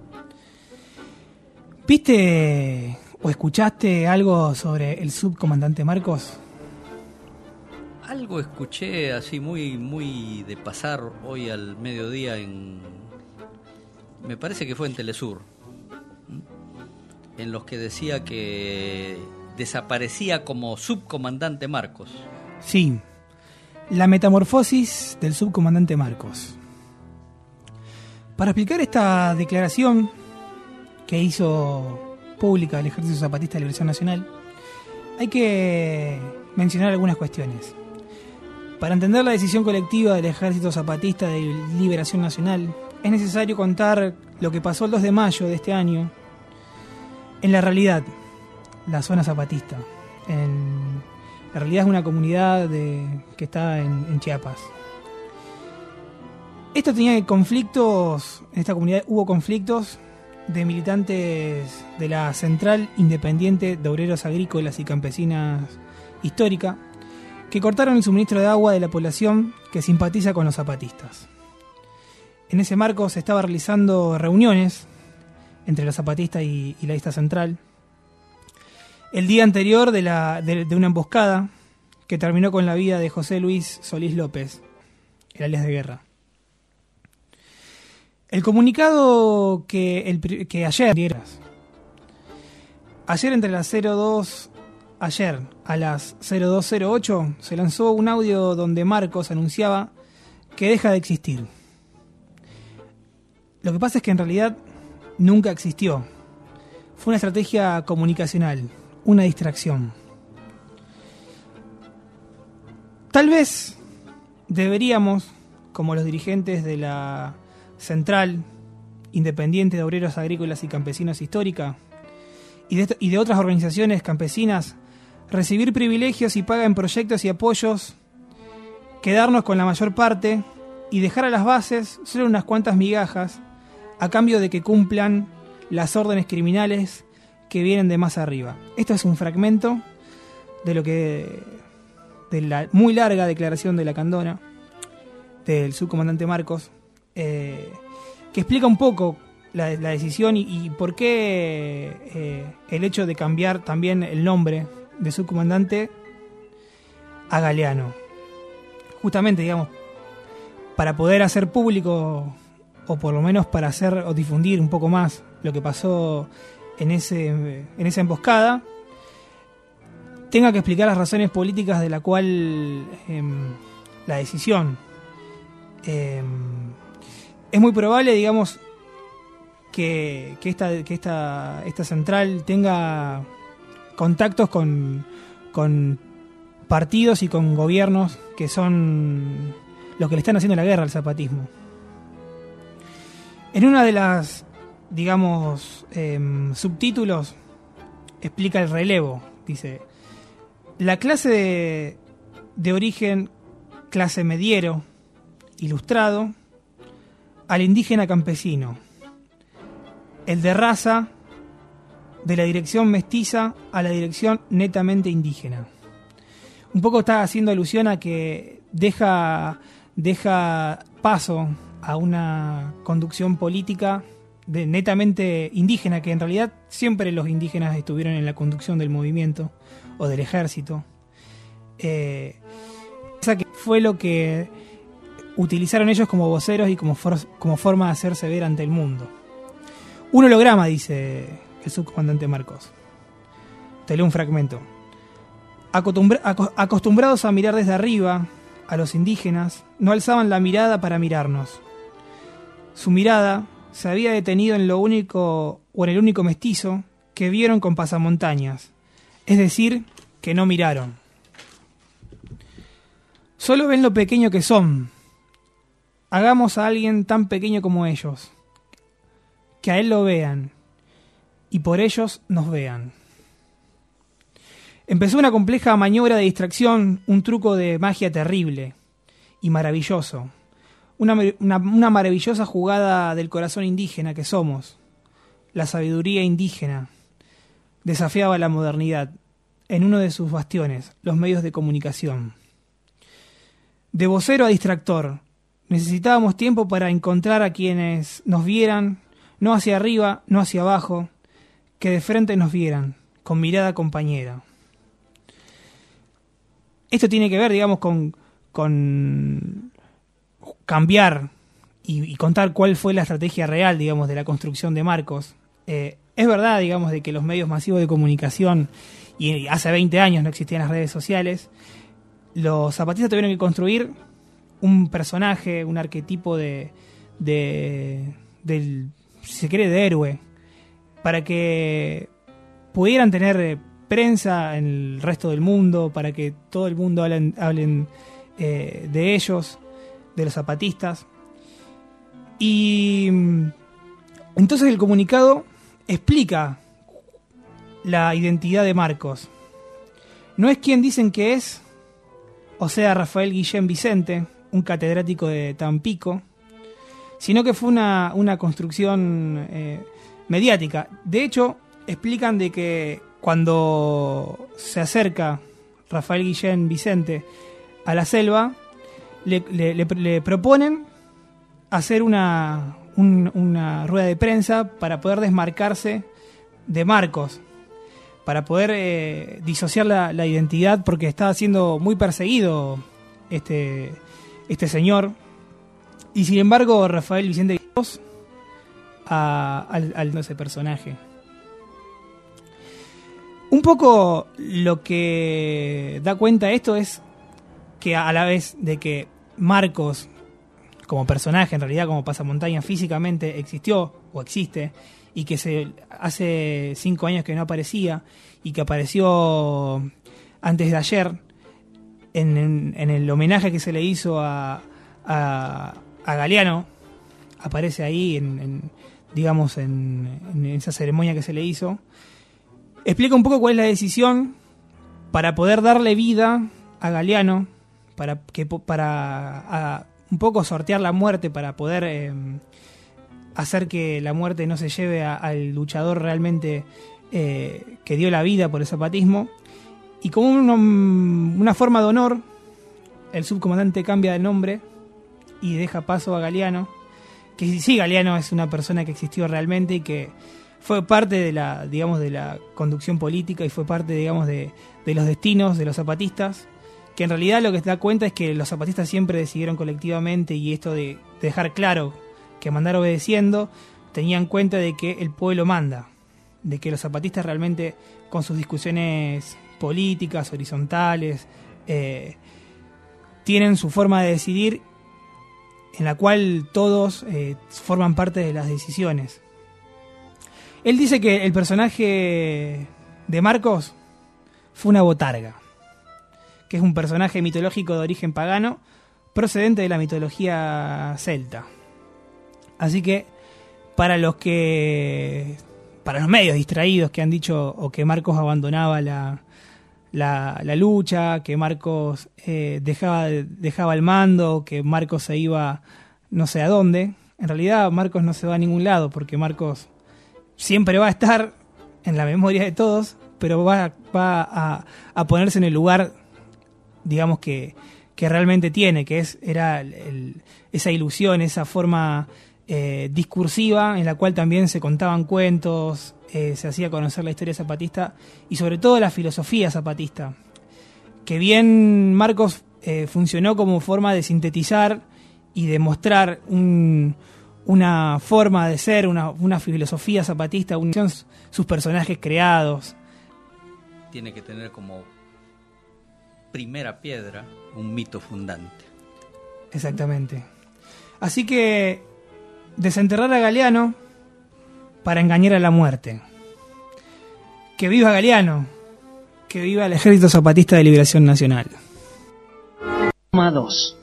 Speaker 4: ¿Viste o escuchaste algo sobre el subcomandante Marcos?
Speaker 2: Algo escuché así muy muy de pasar hoy al mediodía en... Me parece que fue en Telesur, en los que decía que desaparecía como subcomandante Marcos.
Speaker 4: Sí, La metamorfosis del subcomandante Marcos. Para explicar esta declaración que hizo pública el Ejército Zapatista de Liberación Nacional, hay que mencionar algunas cuestiones. Para entender la decisión colectiva del Ejército Zapatista de Liberación Nacional, es necesario contar lo que pasó el dos de mayo de este año en la realidad, la zona zapatista. En la realidad es una comunidad de, que está en, en Chiapas. Esto tenía conflictos, en esta comunidad hubo conflictos de militantes de la Central Independiente de Obreros Agrícolas y Campesinas Histórica, que cortaron el suministro de agua de la población que simpatiza con los zapatistas. En ese marco se estaba realizando reuniones entre los zapatistas y, y la lista central, el día anterior de, la, de, de una emboscada que terminó con la vida de José Luis Solís López, el alias de Guerra. El comunicado que, el, que ayer, ayer entre las cero dos, ayer a las cero dos cero ocho se lanzó un audio donde Marcos anunciaba que deja de existir. Lo que pasa es que en realidad nunca existió. Fue una estrategia comunicacional, una distracción. Tal vez deberíamos, como los dirigentes de la Central Independiente de Obreros Agrícolas y Campesinos Histórica y de, y de otras organizaciones campesinas, recibir privilegios y paga en proyectos y apoyos, quedarnos con la mayor parte y dejar a las bases solo unas cuantas migajas a cambio de que cumplan las órdenes criminales que vienen de más arriba. Esto es un fragmento de lo que de la muy larga declaración de la Candona del subcomandante Marcos, eh, que explica un poco la, la decisión y, y por qué eh, el hecho de cambiar también el nombre de subcomandante a Galeano. Justamente, digamos, para poder hacer público, o por lo menos para hacer o difundir un poco más lo que pasó en ese en esa emboscada, tenga que explicar las razones políticas de la cual eh, la decisión. Eh, es muy probable, digamos, que, que, esta, que esta, esta central tenga contactos con, con partidos y con gobiernos que son los que le están haciendo la guerra al zapatismo. En una de las, digamos, eh, subtítulos explica el relevo. Dice: la clase de, de origen clase mediero, ilustrado, al indígena campesino. El de raza, de la dirección mestiza a la dirección netamente indígena. Un poco está haciendo alusión a que deja, deja paso a una conducción política de netamente indígena, que en realidad siempre los indígenas estuvieron en la conducción del movimiento o del ejército. Eh, esa que fue lo que utilizaron ellos como voceros y como, for- como forma de hacerse ver ante el mundo. Un holograma, dice el subcomandante Marcos. Te leo un fragmento. Acostumbra- aco- acostumbrados a mirar desde arriba a los indígenas, no alzaban la mirada para mirarnos. Su mirada se había detenido en lo único o en el único mestizo que vieron con pasamontañas, es decir, que no miraron. Solo ven lo pequeño que son. Hagamos a alguien tan pequeño como ellos, que a él lo vean y por ellos nos vean. Empezó una compleja maniobra de distracción, un truco de magia terrible y maravilloso. Una, una, una maravillosa jugada del corazón indígena que somos. La sabiduría indígena desafiaba la modernidad en uno de sus bastiones, los medios de comunicación. De vocero a distractor, necesitábamos tiempo para encontrar a quienes nos vieran, no hacia arriba, no hacia abajo, que de frente nos vieran, con mirada compañera. Esto tiene que ver, digamos, con, con cambiar y, y contar cuál fue la estrategia real, digamos, de la construcción de Marcos. Eh, es verdad, digamos, de que los medios masivos de comunicación, y hace veinte años no existían las redes sociales, los zapatistas tuvieron que construir un personaje, un arquetipo de, de del, si se quiere, de héroe, para que pudieran tener prensa en el resto del mundo, para que todo el mundo hablen, hablen eh, de ellos, de los zapatistas. Y entonces el comunicado explica la identidad de Marcos. No es quien dicen que es, o sea, Rafael Guillén Vicente, un catedrático de Tampico, sino que fue una, una construcción eh, mediática. De hecho, explican de que cuando se acerca Rafael Guillén Vicente a la selva, le, le, le, le proponen hacer una, un, una rueda de prensa para poder desmarcarse de Marcos, para poder eh, disociar la, la identidad, porque estaba siendo muy perseguido este, este señor. Y sin embargo, Rafael Vicente a, al, al ese personaje. Un poco lo que da cuenta esto es que a la vez de que Marcos, como personaje, en realidad como pasamontaña, físicamente existió o existe, y que se hace cinco años que no aparecía, y que apareció antes de ayer en, en, en el homenaje que se le hizo a, a, a Galeano, aparece ahí en, en digamos en, en esa ceremonia que se le hizo. Explica un poco cuál es la decisión para poder darle vida a Galeano, para que para a, un poco sortear la muerte, para poder eh, hacer que la muerte no se lleve a, al luchador realmente eh, que dio la vida por el zapatismo. Y como una, una forma de honor, el subcomandante cambia de nombre y deja paso a Galeano, que sí, Galeano es una persona que existió realmente y que fue parte de la, digamos, de la conducción política y fue parte, digamos, de, de los destinos de los zapatistas, que en realidad lo que se da cuenta es que los zapatistas siempre decidieron colectivamente, y esto de, de dejar claro que mandar obedeciendo, tenían en cuenta de que el pueblo manda, de que los zapatistas realmente, con sus discusiones políticas, horizontales, eh, tienen su forma de decidir, en la cual todos eh, forman parte de las decisiones. Él dice que el personaje de Marcos fue una botarga, que es un personaje mitológico de origen pagano, procedente de la mitología celta. Así que para los que para los medios distraídos que han dicho o que Marcos abandonaba la, la, la lucha, que Marcos eh, dejaba, dejaba el mando, que Marcos se iba no sé a dónde, en realidad Marcos no se va a ningún lado, porque Marcos siempre va a estar en la memoria de todos, pero va, va a, a ponerse en el lugar, digamos, que, que realmente tiene, que es era el, el, esa ilusión, esa forma eh, discursiva en la cual también se contaban cuentos, eh, se hacía conocer la historia zapatista y sobre todo la filosofía zapatista, que bien Marcos eh, funcionó como forma de sintetizar y de mostrar un, una forma de ser, una, una filosofía zapatista, un, sus personajes creados.
Speaker 2: Tiene que tener como primera piedra un mito fundante.
Speaker 4: Exactamente. Así que desenterrar a Galeano para engañar a la muerte. Que viva Galeano, que viva el Ejército Zapatista de Liberación Nacional.
Speaker 5: Toma dos.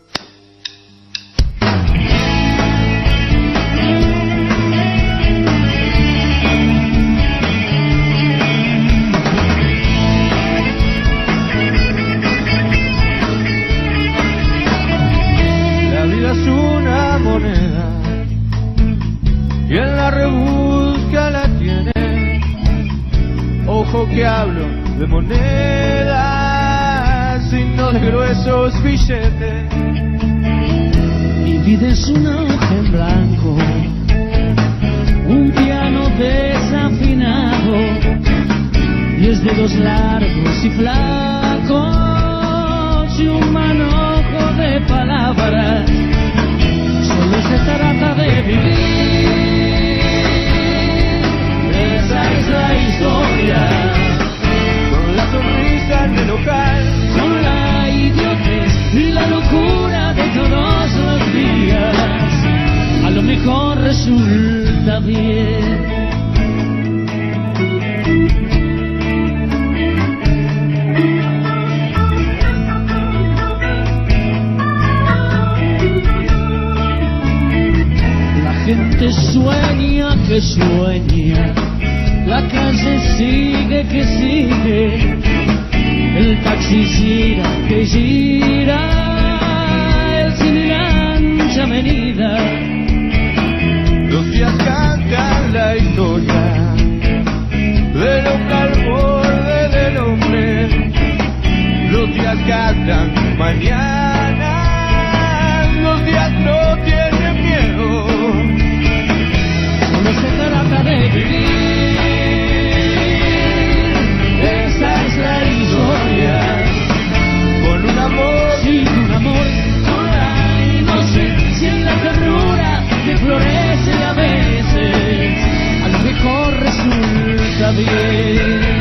Speaker 8: Y en la rebusca la tiene. Ojo que hablo de monedas y no de gruesos billetes.
Speaker 13: Mi vida es una hoja en blanco, un piano desafinado, diez dedos largos y flacos y un manojo de palabras. Solo se trata de vivir. Esa es la historia,
Speaker 8: con la sonrisa en el local,
Speaker 13: con la idiotez locura de todos los días, a lo mejor resulta bien. La gente sueña que sueña, la calle sigue que sigue, el taxi gira que gira, el cine lancha venida.
Speaker 8: Los días cantan la historia del hombre al borde del hombre. Los días cantan mañana, los días no tienen miedo.
Speaker 13: Solo se trata de vivir, esa es la historia.
Speaker 8: Con un amor,
Speaker 13: sin un amor, con la inocencia y la ternura que florece a veces, a lo mejor resulta bien.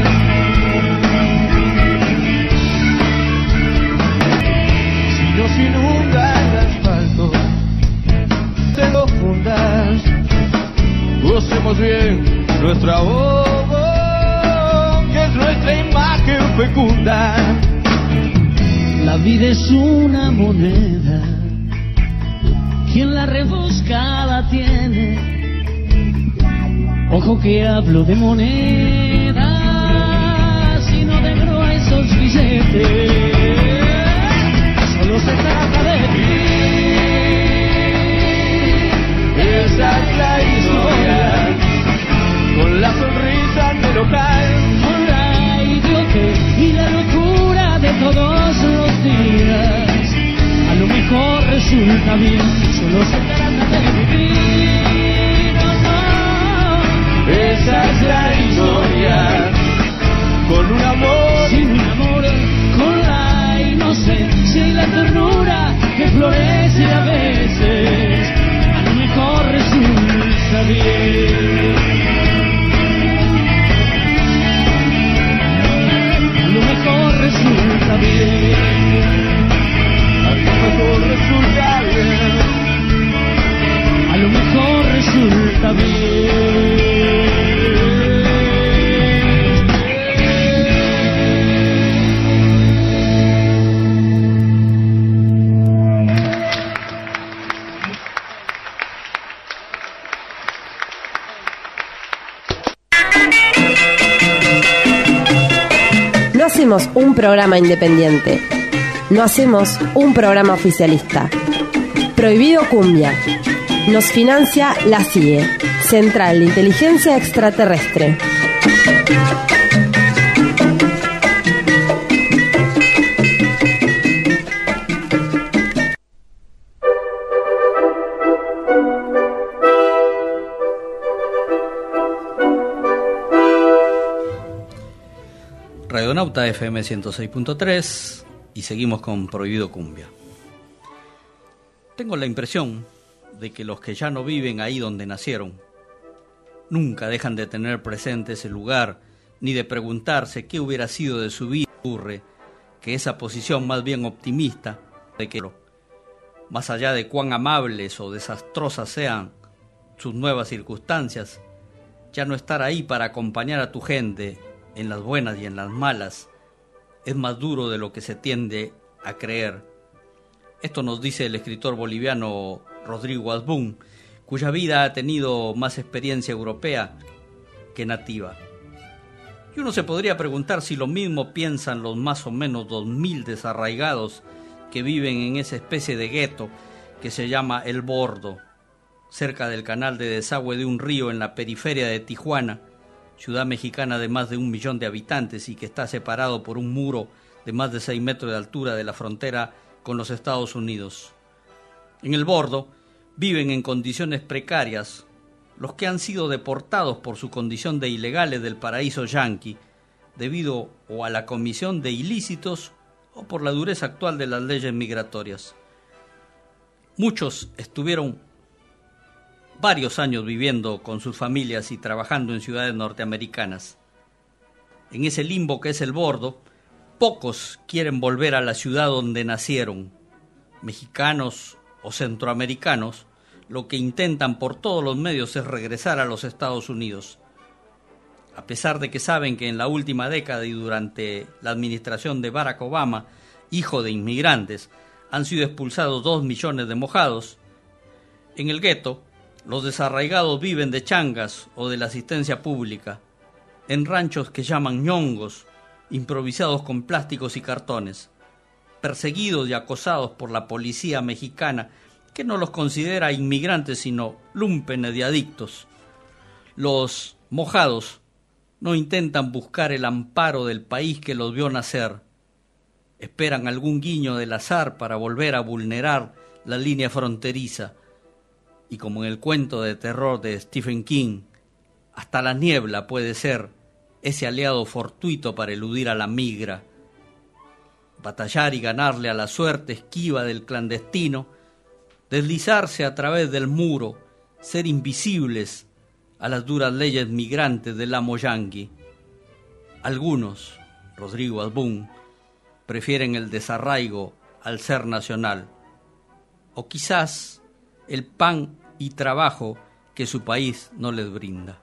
Speaker 8: Si nos inunda el asfalto, te lo fundas, gocemos bien nuestra ahogo, que es nuestra imagen fecunda.
Speaker 13: La vida es una moneda, quien la rebusca la tiene. Ojo que hablo de monedas y no de gruesos billetes. Solo se trata de vivir,
Speaker 8: esa es la historia, con la sonrisa del local,
Speaker 13: con la idiotez y la locura de todos los días. A lo mejor resulta bien, solo se trata de vivir, oh no.
Speaker 8: Esa es la historia, con un amor,
Speaker 13: sin un amor, con la inocencia y la ternura que florece a veces, a lo mejor resulta bien. A lo mejor resulta bien.
Speaker 8: A lo mejor resulta bien.
Speaker 13: A lo mejor resulta bien.
Speaker 1: No hacemos un programa independiente. No hacemos un programa oficialista. Prohibido Cumbia. Nos financia la C I E, Central de Inteligencia Extraterrestre.
Speaker 2: Radionauta F M ciento seis punto tres y seguimos con Prohibido Cumbia. Tengo la impresión de que los que ya no viven ahí donde nacieron nunca dejan de tener presente ese lugar ni de preguntarse qué hubiera sido de su vida. Ocurre que esa posición más bien optimista de que, más allá de cuán amables o desastrosas sean sus nuevas circunstancias, ya no estar ahí para acompañar a tu gente en las buenas y en las malas es más duro de lo que se tiende a creer. Esto nos dice el escritor boliviano Rodrigo Asbun, cuya vida ha tenido más experiencia europea que nativa. Y uno se podría preguntar si lo mismo piensan los más o menos dos mil desarraigados que viven en esa especie de gueto que se llama El Bordo, cerca del canal de desagüe de un río en la periferia de Tijuana, ciudad mexicana de más de un millón de habitantes y que está separado por un muro de más de seis metros de altura de la frontera con los Estados Unidos. En El Bordo viven en condiciones precarias los que han sido deportados por su condición de ilegales del paraíso yanqui, debido o a la comisión de ilícitos o por la dureza actual de las leyes migratorias. Muchos estuvieron varios años viviendo con sus familias y trabajando en ciudades norteamericanas. En ese limbo que es El Bordo, pocos quieren volver a la ciudad donde nacieron, mexicanos o centroamericanos, lo que intentan por todos los medios es regresar a los Estados Unidos. A pesar de que saben que en la última década y durante la administración de Barack Obama, hijo de inmigrantes, han sido expulsados dos millones de mojados, en el gueto los desarraigados viven de changas o de la asistencia pública, en ranchos que llaman ñongos, improvisados con plásticos y cartones, perseguidos y acosados por la policía mexicana, que no los considera inmigrantes sino lúmpenes de adictos. Los mojados no intentan buscar el amparo del país que los vio nacer, esperan algún guiño del azar para volver a vulnerar la línea fronteriza, y como en el cuento de terror de Stephen King, hasta la niebla puede ser ese aliado fortuito para eludir a la migra, batallar y ganarle a la suerte esquiva del clandestino, deslizarse a través del muro, ser invisibles a las duras leyes migrantes del amo yanqui. Algunos, Rodrigo Albún, prefieren el desarraigo al ser nacional, o quizás el pan y trabajo que su país no les brinda.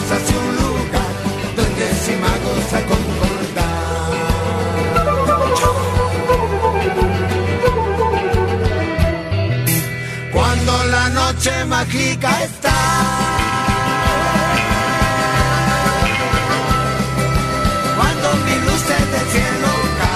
Speaker 14: hacia un lugar donde encima goza concordar. Cuando la noche mágica está, cuando mi luces del cielo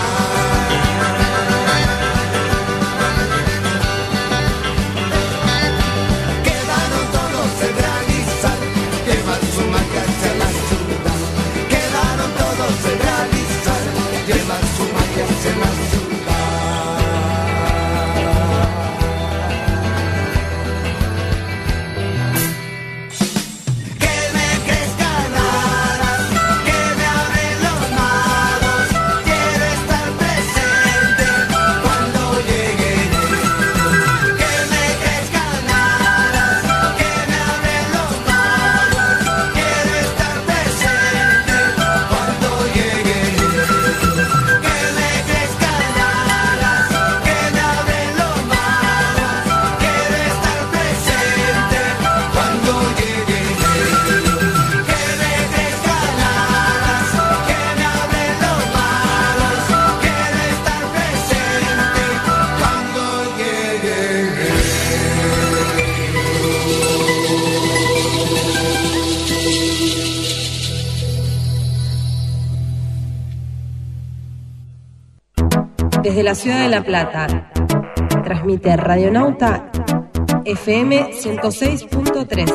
Speaker 1: desde la ciudad de La Plata, transmite Radionauta F M ciento seis punto tres.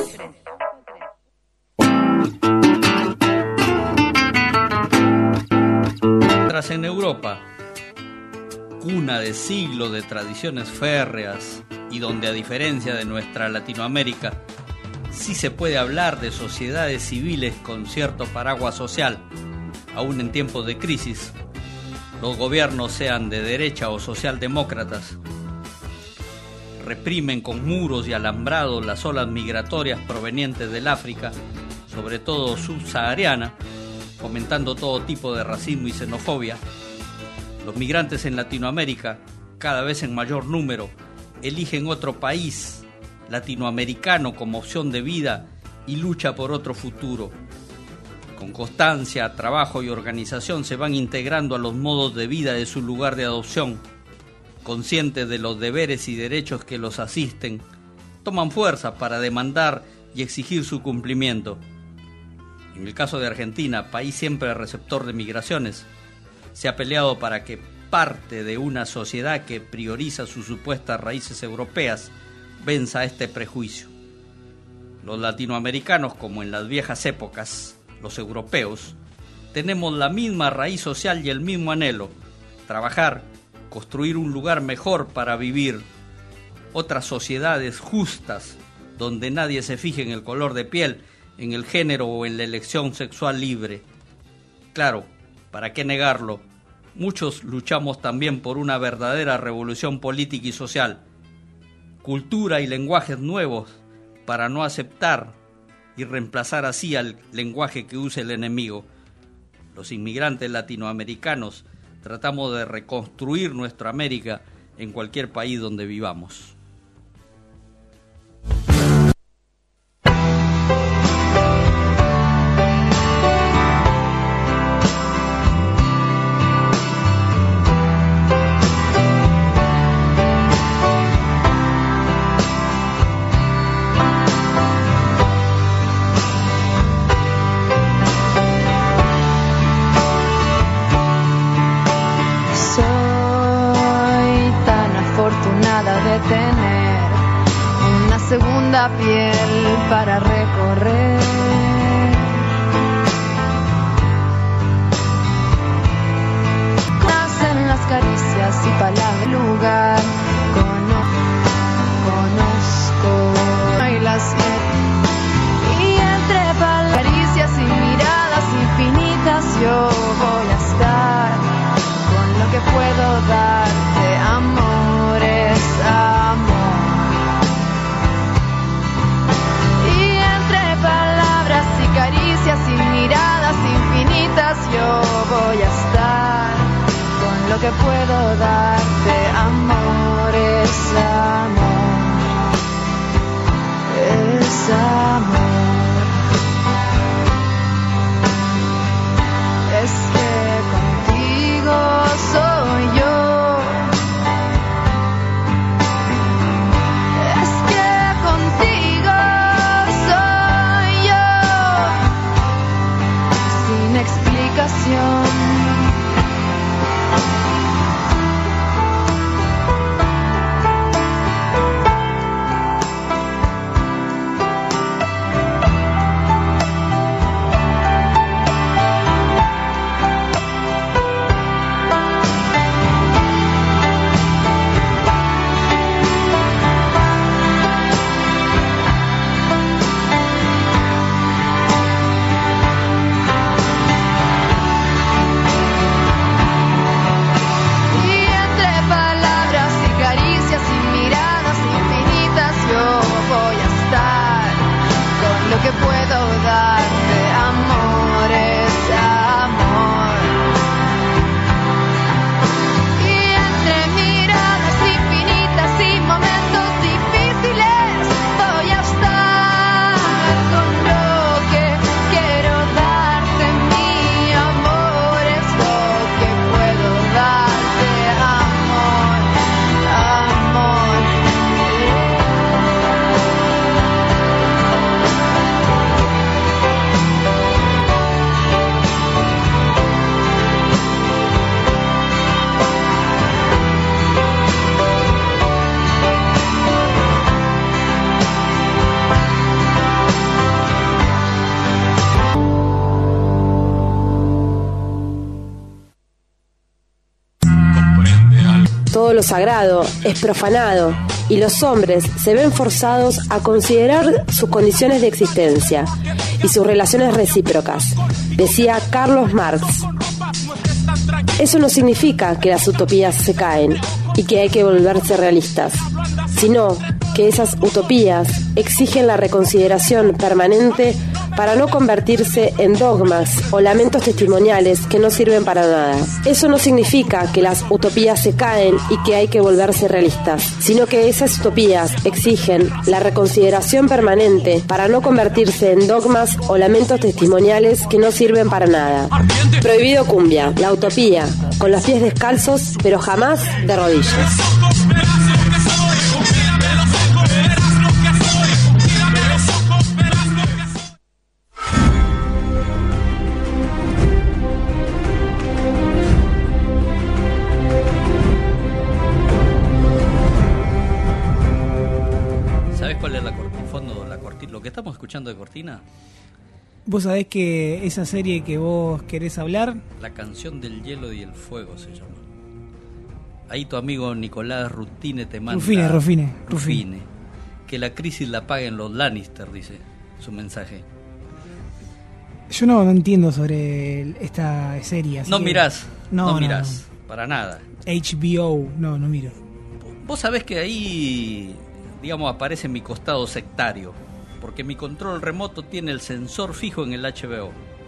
Speaker 2: Mientras en Europa, cuna de siglos de tradiciones férreas y donde a diferencia de nuestra Latinoamérica, sí se puede hablar de sociedades civiles con cierto paraguas social, aún en tiempos de crisis, los gobiernos, sean de derecha o socialdemócratas, reprimen con muros y alambrados las olas migratorias provenientes del África, sobre todo subsahariana, fomentando todo tipo de racismo y xenofobia. Los migrantes en Latinoamérica, cada vez en mayor número, eligen otro país latinoamericano como opción de vida y lucha por otro futuro. Con constancia, trabajo y organización se van integrando a los modos de vida de su lugar de adopción. Conscientes de los deberes y derechos que los asisten, toman fuerza para demandar y exigir su cumplimiento. En el caso de Argentina, país siempre receptor de migraciones, se ha peleado para que parte de una sociedad que prioriza sus supuestas raíces europeas venza este prejuicio. Los latinoamericanos, como en las viejas épocas, los europeos, tenemos la misma raíz social y el mismo anhelo: trabajar, construir un lugar mejor para vivir, otras sociedades justas, donde nadie se fije en el color de piel, en el género o en la elección sexual libre. Claro, ¿para qué negarlo? Muchos luchamos también por una verdadera revolución política y social, cultura y lenguajes nuevos para no aceptar y reemplazar así al lenguaje que usa el enemigo. Los inmigrantes latinoamericanos tratamos de reconstruir nuestra América en cualquier país donde vivamos.
Speaker 15: Segunda piel para recorrer. Nacen las caricias y palabras, lugar conozco y las y entre palabras, caricias y miradas infinitas yo voy a estar con lo que puedo darte. Amor es amor. Caricias y miradas infinitas yo voy a estar con lo que puedo darte. Amor es amor, es amor.
Speaker 1: todo lo sagrado es profanado y los hombres se ven forzados a considerar sus condiciones de existencia y sus relaciones recíprocas, decía Carlos Marx. Eso no significa que las utopías se caen y que hay que volverse realistas, sino que esas utopías exigen la reconsideración permanente para no convertirse en dogmas o lamentos testimoniales que no sirven para nada. Eso no significa que las utopías se caen y que hay que volverse realistas, sino que esas utopías exigen la reconsideración permanente para no convertirse en dogmas o lamentos testimoniales que no sirven para nada. Prohibido cumbia, la utopía, con los pies descalzos, pero jamás de rodillas.
Speaker 2: ¿Sabes cuál es la cort- el fondo, la corti- lo que estamos escuchando de cortina?
Speaker 4: Vos sabés que esa serie que vos querés hablar...
Speaker 2: La canción del hielo y el fuego se llama. Ahí tu amigo Nicolás Rufine te manda...
Speaker 4: Rufine, Rufine,
Speaker 2: Rufine. Que la crisis la paguen los Lannister, dice su mensaje.
Speaker 4: Yo no, no entiendo sobre el- esta serie. Así
Speaker 2: No
Speaker 4: que-
Speaker 2: mirás, no,
Speaker 4: no, no,
Speaker 2: mirás, para nada.
Speaker 4: H B O, no, no miro.
Speaker 2: Vos sabés que ahí, digamos, aparece mi costado sectario, porque mi control remoto tiene el sensor fijo en el H B O.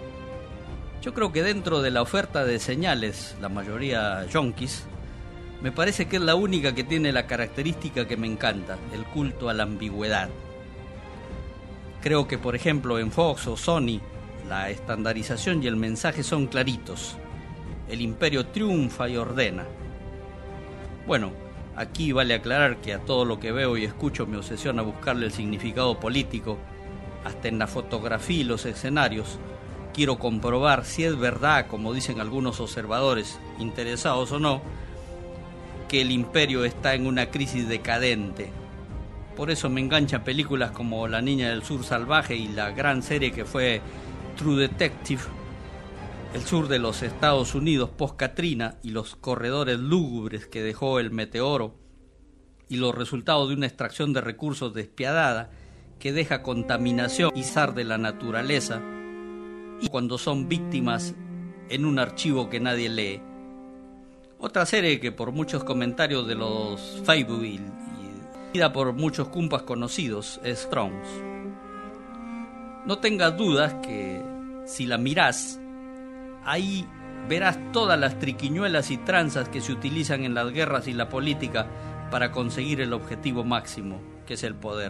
Speaker 2: Yo creo que dentro de la oferta de señales, la mayoría yonkis, me parece que es la única que tiene la característica que me encanta, el culto a la ambigüedad. Creo que, por ejemplo, en Fox o Sony, la estandarización y el mensaje son claritos. El imperio triunfa y ordena. Bueno, aquí vale aclarar que a todo lo que veo y escucho me obsesiona buscarle el significado político, hasta en la fotografía y los escenarios. Quiero comprobar si es verdad, como dicen algunos observadores, interesados o no, que el imperio está en una crisis decadente. Por eso me enganchan películas como La Niña del Sur Salvaje y la gran serie que fue True Detective, el sur de los Estados Unidos post-Katrina y los corredores lúgubres que dejó el meteoro y los resultados de una extracción de recursos despiadada que deja contaminación y zar de la naturaleza, y cuando son víctimas en un archivo que nadie lee. Otra serie que por muchos comentarios de los Facebook y, y por muchos cumpas conocidos es Thrones. No tengas dudas que si la mirás, ahí verás todas las triquiñuelas y tranzas que se utilizan en las guerras y la política para conseguir el objetivo máximo, que es el poder.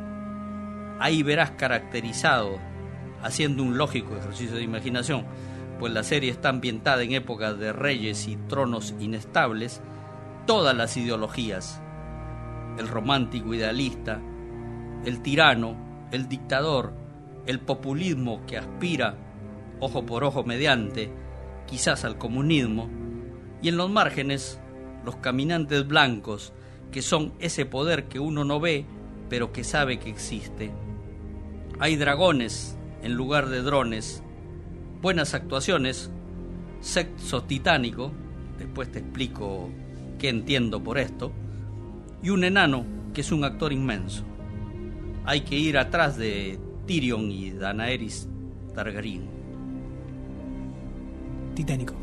Speaker 2: Ahí verás caracterizado, haciendo un lógico ejercicio de imaginación, pues la serie está ambientada en épocas de reyes y tronos inestables, todas las ideologías: el romántico idealista, el tirano, el dictador, el populismo que aspira, ojo por ojo mediante, quizás al comunismo, y en los márgenes, los caminantes blancos, que son ese poder que uno no ve, pero que sabe que existe. Hay dragones en lugar de drones, buenas actuaciones, sexo titánico, después te explico qué entiendo por esto, y un enano que es un actor inmenso. Hay que ir atrás de Tyrion y Daenerys Targaryen.
Speaker 4: Titánico.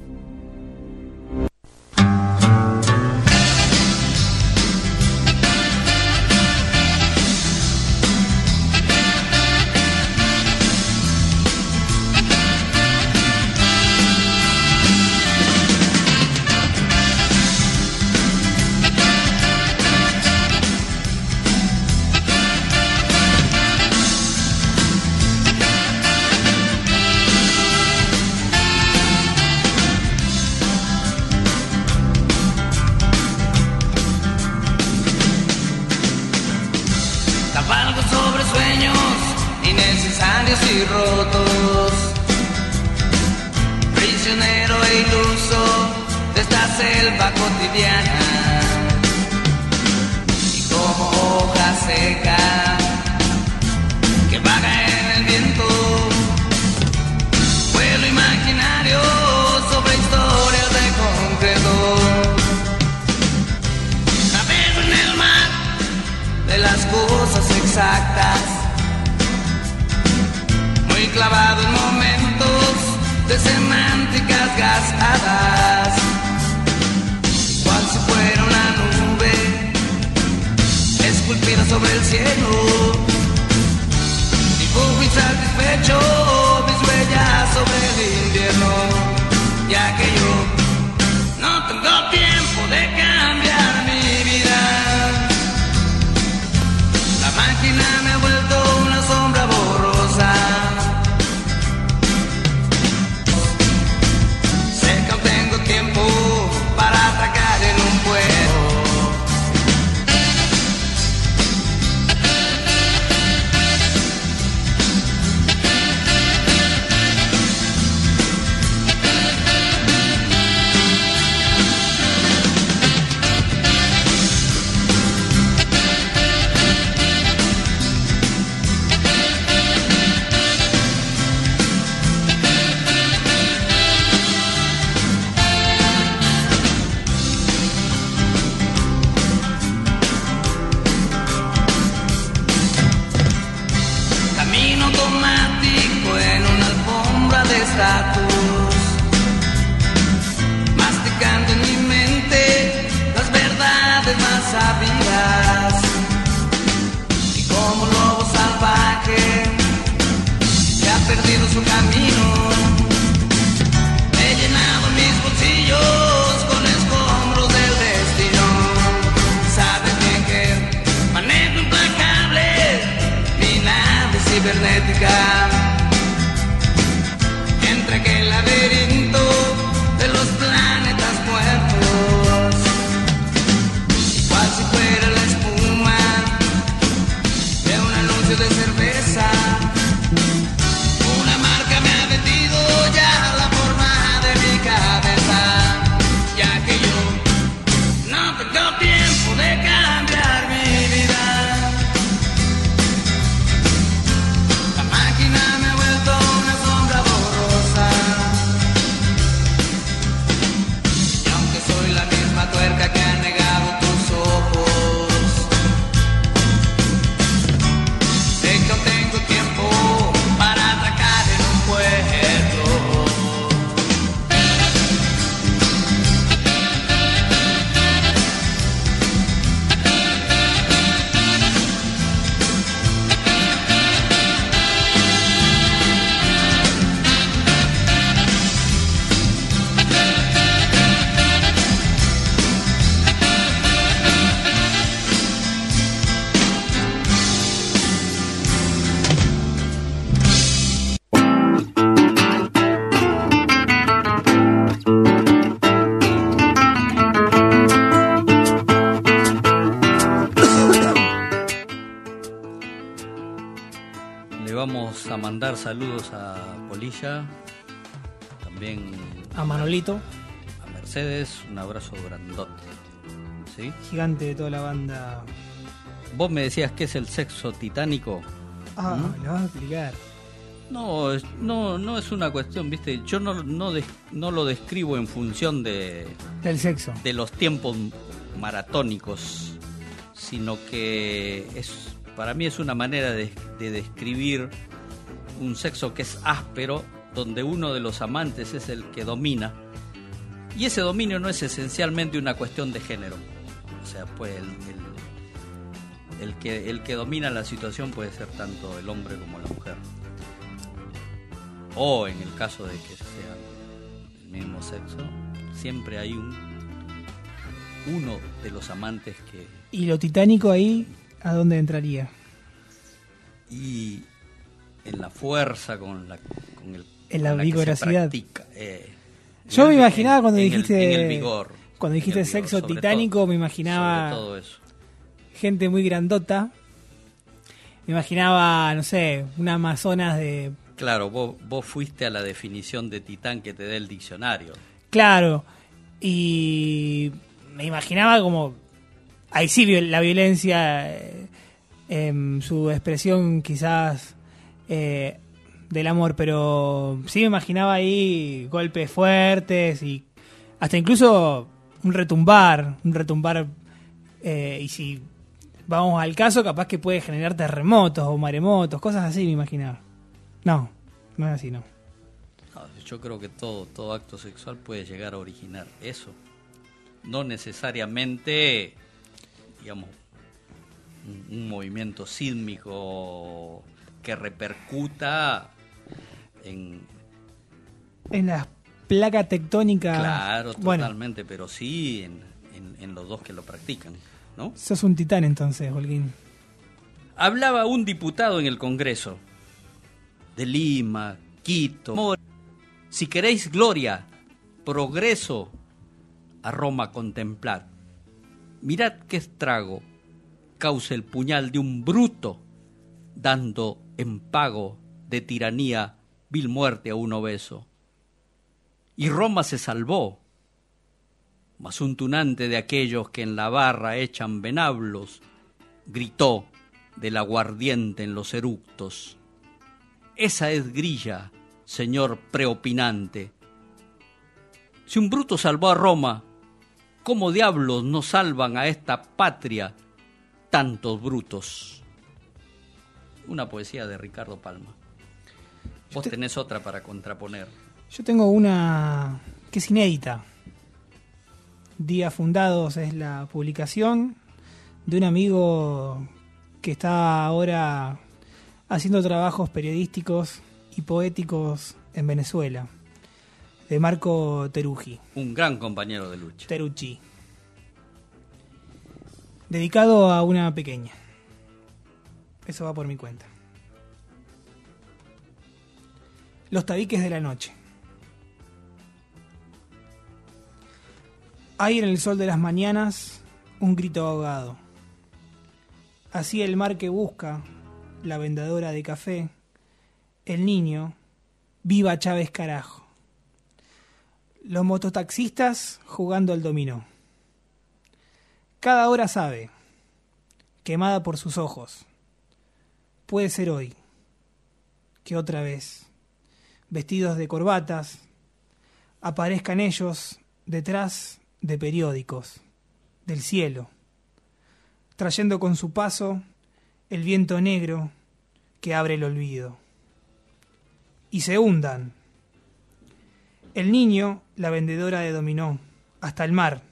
Speaker 16: Cabalgo sobre sueños innecesarios y rotos, prisionero e iluso de esta selva cotidiana, y como hoja seca que vaga en el viento, vuelo imaginario sobre historias de concreto. de semánticas gastadas, cual si fuera una nube esculpida sobre el cielo. Dibujo insatisfecho mis huellas sobre el invierno, ya que yo no tengo tiempo de cambiar mi vida. La máquina me ha vuelto una sombra borrosa. Sé que aún tengo tiempo para atracar en un pueblo. Estatus, masticando en mi mente las verdades más sabidas, y como lobo salvaje se ha perdido su camino. He llenado mis bolsillos con escombros del destino. Sabes bien que manejo implacable mi nave cibernética. Entre aquel laberinto de los planetas muertos, cual si fuera la espuma de un anuncio de cerveza, una marca me ha vendido ya la forma de mi cabeza, ya que yo no tengo tiempo de cambiar mi vida. La máquina me ha vuelto una sombra borrosa, y aunque soy la misma tuerca que ha negado tus ojos, sé que aún tengo tiempo para atracar en un pueblo.
Speaker 2: Le vamos a mandar saludos a Polilla, también
Speaker 4: A Manolito,
Speaker 2: a Mercedes, un abrazo grandote. ¿Sí?
Speaker 4: gigante de toda la banda.
Speaker 2: Vos me decías que es el sexo titánico.
Speaker 4: Ah,
Speaker 2: ¿Mm?
Speaker 4: lo vas a explicar.
Speaker 2: No, es- no, no es una cuestión, viste, yo no, no, des- no lo describo en función de,
Speaker 4: Del sexo.
Speaker 2: de los tiempos maratónicos, sino que es, para mí es una manera de, de describir un sexo que es áspero, donde uno de los amantes es el que domina, y ese dominio no es esencialmente una cuestión de género, o sea, pues el, el, el que, el que domina la situación puede ser tanto el hombre como la mujer, o en el caso de que sean el mismo sexo, siempre hay un uno de los amantes que...
Speaker 4: ¿Y lo titánico ahí, a dónde entraría?
Speaker 2: Y en la fuerza con la con el
Speaker 4: En la
Speaker 2: con que se
Speaker 4: vigorosidad.
Speaker 2: practica, eh,
Speaker 4: Yo
Speaker 2: en
Speaker 4: me
Speaker 2: el-
Speaker 4: imaginaba cuando
Speaker 2: en el-
Speaker 4: dijiste
Speaker 2: en el vigor,
Speaker 4: cuando dijiste
Speaker 2: en el vigor,
Speaker 4: sexo
Speaker 2: sobre
Speaker 4: titánico,
Speaker 2: todo,
Speaker 4: me imaginaba
Speaker 2: sobre todo eso.
Speaker 4: gente muy grandota. Me imaginaba, no sé, una amazonas de...
Speaker 2: Claro, vos, vos fuiste a la definición de titán que te da el diccionario.
Speaker 4: Claro, y me imaginaba como... Ahí sí vi- la violencia, eh, en su expresión quizás eh, del amor, pero sí me imaginaba ahí golpes fuertes y hasta incluso un retumbar, un retumbar, eh, y si vamos al caso, capaz que puede generar terremotos o maremotos, cosas así me imaginaba. No, no es así, no.
Speaker 2: No, yo creo que todo, todo acto sexual puede llegar a originar eso. No necesariamente, digamos, un, un movimiento sísmico que repercuta en...
Speaker 4: En las placas tectónicas.
Speaker 2: Claro,
Speaker 4: bueno,
Speaker 2: totalmente, pero sí en, en, en los dos que lo practican, ¿no?
Speaker 4: Sos un titán entonces, Holguín.
Speaker 2: Hablaba un diputado en el Congreso de Lima, Quito. Si queréis gloria, progreso, a Roma contemplad. Mirad qué estrago causa el puñal de un bruto, dando en pago de tiranía vil muerte a un obeso. Y Roma se salvó, mas un tunante de aquellos que en la barra echan venablos, gritó del aguardiente en los eructos. Esa es grilla, señor preopinante. Si un bruto salvó a Roma, ¿cómo diablos no salvan a esta patria tantos brutos? Una poesía de Ricardo Palma. Vos tenés otra para contraponer.
Speaker 4: Yo tengo una que es inédita. Días Fundados es la publicación de un amigo que está ahora haciendo trabajos periodísticos y poéticos en Venezuela, de Marco Teruggi.
Speaker 2: Un gran compañero de lucha.
Speaker 4: Teruggi. Dedicado a una pequeña. Eso va por mi cuenta. Los tabiques de la noche. Hay en el sol de las mañanas un grito ahogado. Así el mar que busca, la vendedora de café, el niño, viva Chávez carajo. Los mototaxistas jugando al dominó. Cada hora sabe, quemada por sus ojos. Puede ser hoy, que otra vez, vestidos de corbatas, aparezcan ellos detrás de periódicos, del cielo, trayendo con su paso el viento negro que abre el olvido. Y se hundan. El niño, la vendedora de dominó, hasta el mar.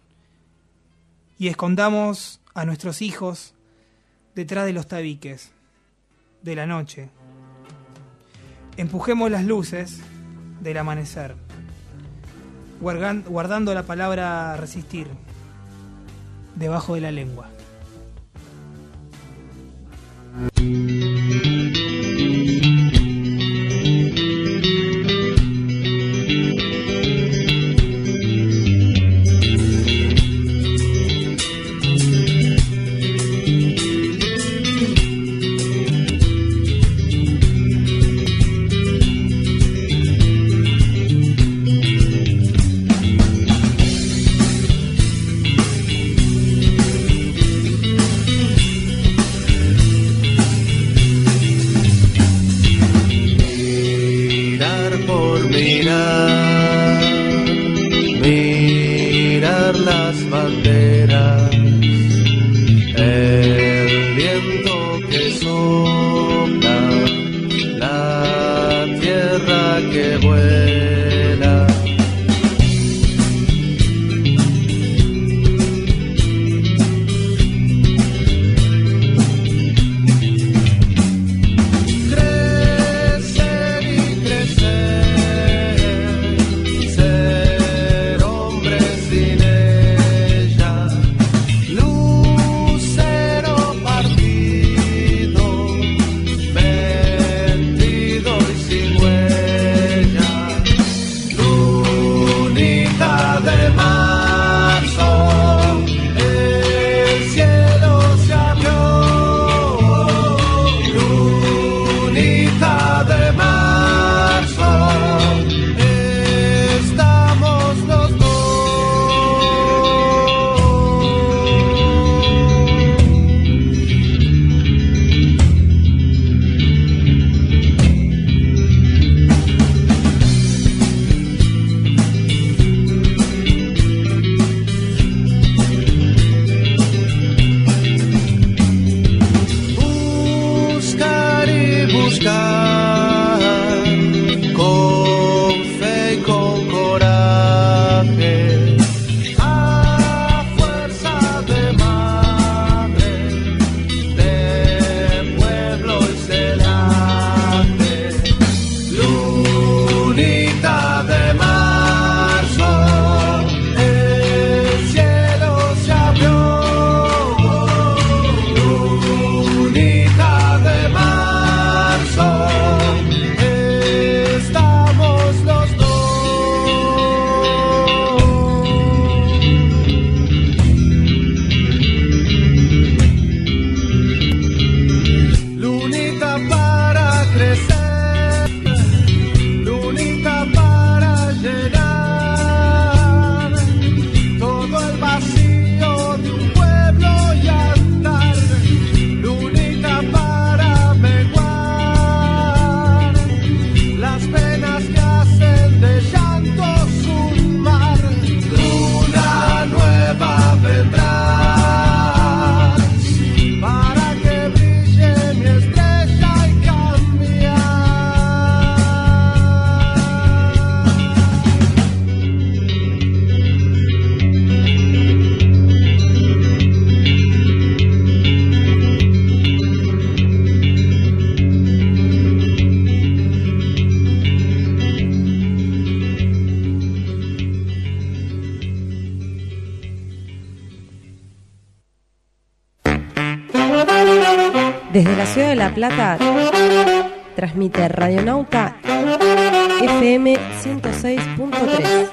Speaker 4: Y escondamos a nuestros hijos detrás de los tabiques de la noche. Empujemos las luces del amanecer, guardando la palabra resistir debajo de la lengua.
Speaker 1: Desde la ciudad de La Plata transmite Radionauta F M ciento seis punto tres.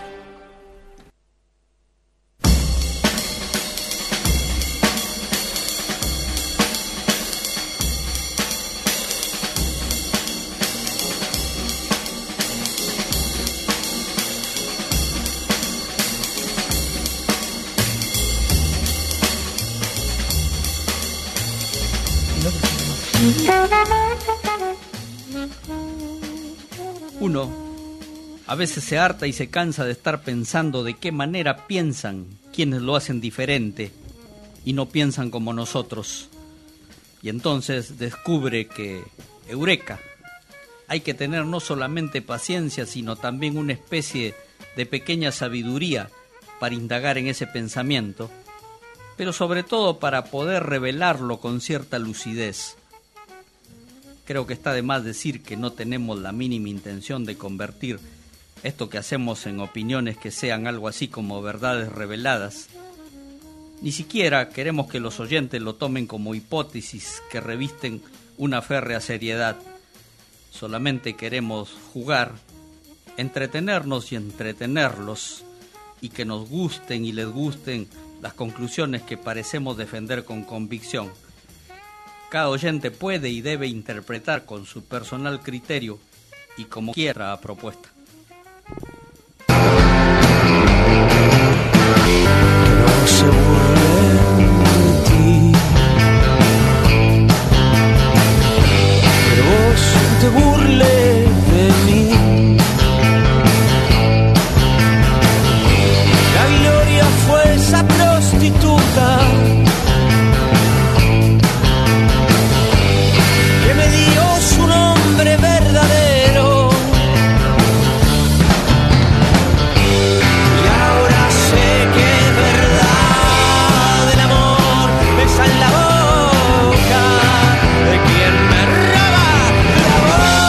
Speaker 2: Uno a veces se harta y se cansa de estar pensando de qué manera piensan quienes lo hacen diferente y no piensan como nosotros. Y entonces descubre que, eureka, hay que tener no solamente paciencia, sino también una especie de pequeña sabiduría para indagar en ese pensamiento, pero sobre todo para poder revelarlo con cierta lucidez. Creo que está de más decir que no tenemos la mínima intención de convertir esto que hacemos en opiniones que sean algo así como verdades reveladas. Ni siquiera queremos que los oyentes lo tomen como hipótesis que revisten una férrea seriedad. Solamente queremos jugar, entretenernos y entretenerlos, y que nos gusten y les gusten las conclusiones que parecemos defender con convicción. Cada oyente puede y debe interpretar con su personal criterio y como quiera a propuesta.
Speaker 17: No se burlen de ti, pero vos te burles de mí. La gloria fue esa prostituta que me dio su nombre verdadero, y ahora sé que es verdad, el amor besa en la boca de quien me roba la voz.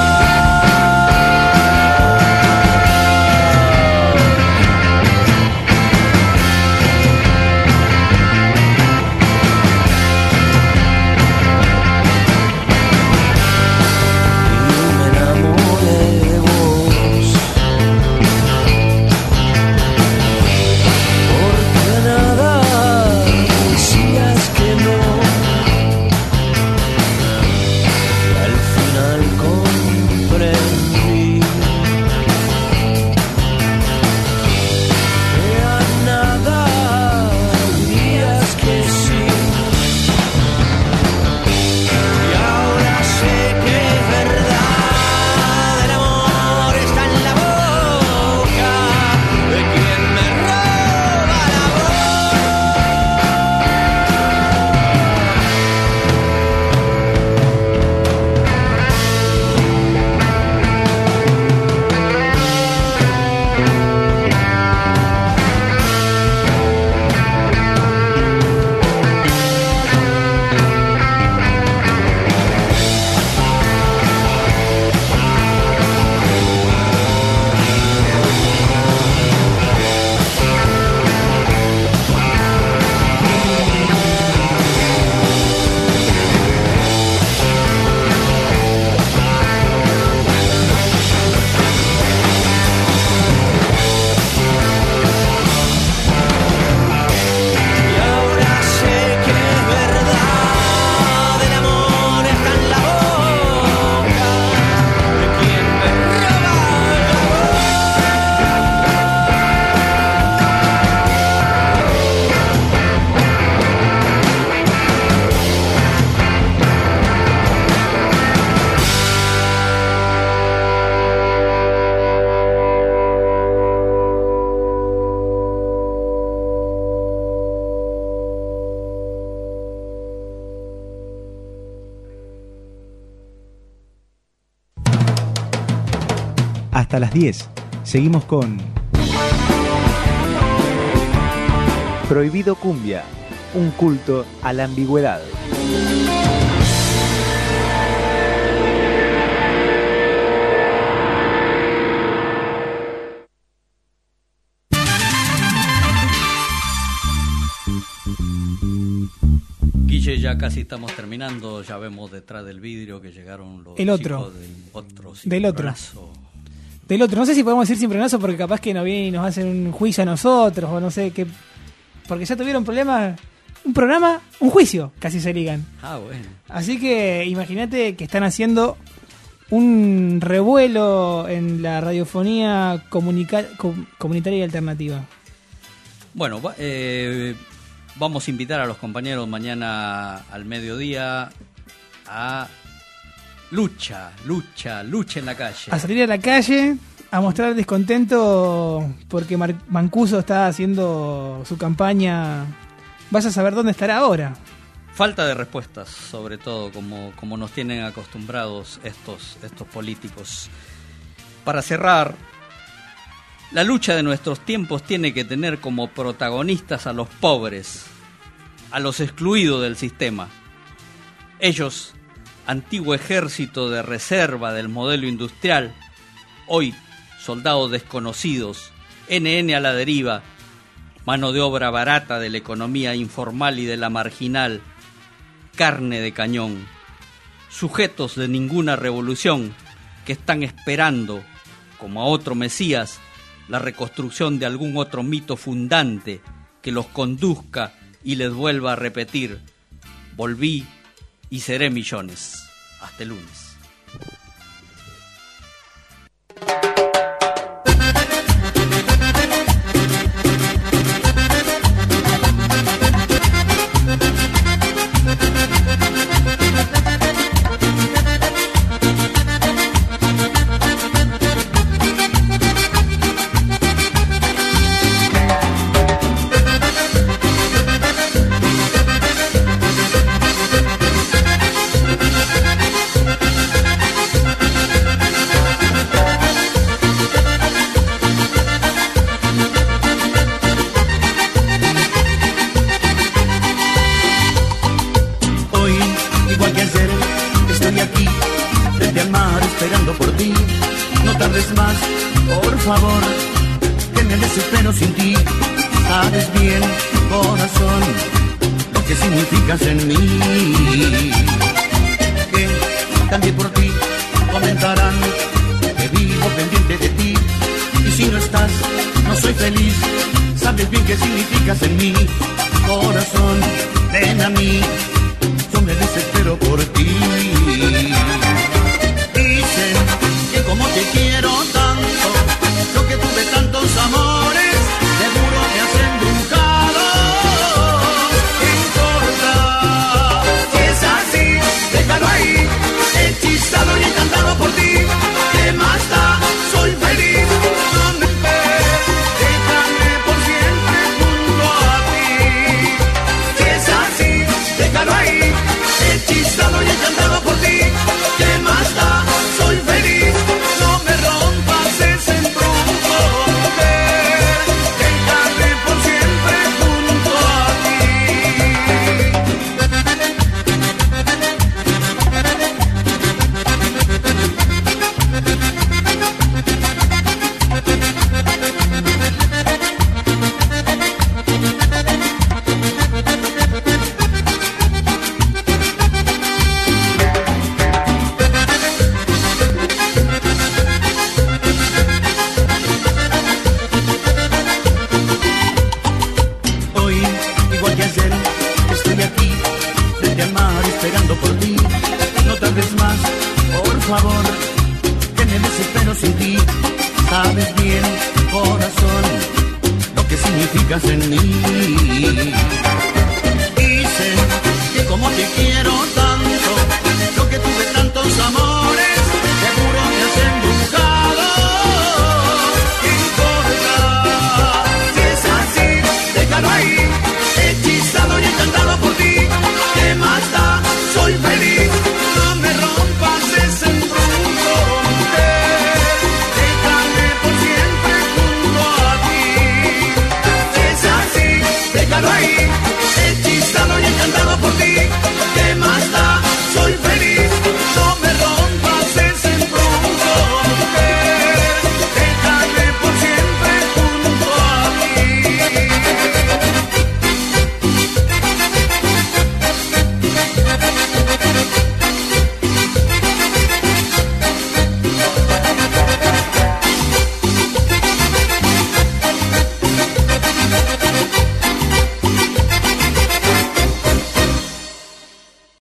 Speaker 6: Hasta las diez. Seguimos con Prohibido Cumbia, un culto a la ambigüedad.
Speaker 2: Guille ya casi estamos terminando. Ya vemos detrás del vidrio que llegaron los
Speaker 4: El otro.
Speaker 2: chicos del otro.
Speaker 4: Del otro.
Speaker 2: cimbronazo.
Speaker 4: Del otro. No sé si podemos decir cimbronazo porque capaz que nos vienen y nos hacen un juicio a nosotros o no sé qué. Porque ya tuvieron problemas. Un programa, un juicio, casi se ligan.
Speaker 2: Ah, bueno.
Speaker 4: Así que imagínate que están haciendo un revuelo en la radiofonía comunica- com- comunitaria y alternativa.
Speaker 2: Bueno, va- eh, vamos a invitar a los compañeros mañana al mediodía a lucha, lucha, lucha en la calle.
Speaker 4: A salir a la calle a mostrar el descontento porque Mar- Mancuso está haciendo su campaña. Vas a saber dónde estará ahora.
Speaker 2: Falta de respuestas, sobre todo, como, como nos tienen acostumbrados estos, estos políticos. Para cerrar, la lucha de nuestros tiempos tiene que tener como protagonistas a los pobres, a los excluidos del sistema. Ellos, antiguo ejército de reserva del modelo industrial, hoy soldados desconocidos, ene ene a la deriva, mano de obra barata de la economía informal y de la marginal, carne de cañón, sujetos de ninguna revolución que están esperando, como a otro Mesías, la reconstrucción de algún otro mito fundante que los conduzca y les vuelva a repetir: volví y seré millones. Hasta el lunes.
Speaker 18: En mí, que también por ti comentarán que vivo pendiente de ti, y si no estás, no soy feliz. Sabes bien qué significas en mí, corazón, ven a mí, yo me desespero por ti. Dicen que como te quiero tanto, yo que tuve tantos amores, seguro me has embrujado. Déjalo ahí, hechizado y encantado por ti. ¿Qué más da? Soy feliz. No me esperes, déjame por siempre junto a ti. Si es así, déjalo ahí, hechizado y encantado por ti. ¿Qué más da? Soy feliz. No me rompas ese embrujo, mujer. Déjame por siempre junto a ti. Sabes bien, corazón, lo que significas en mí.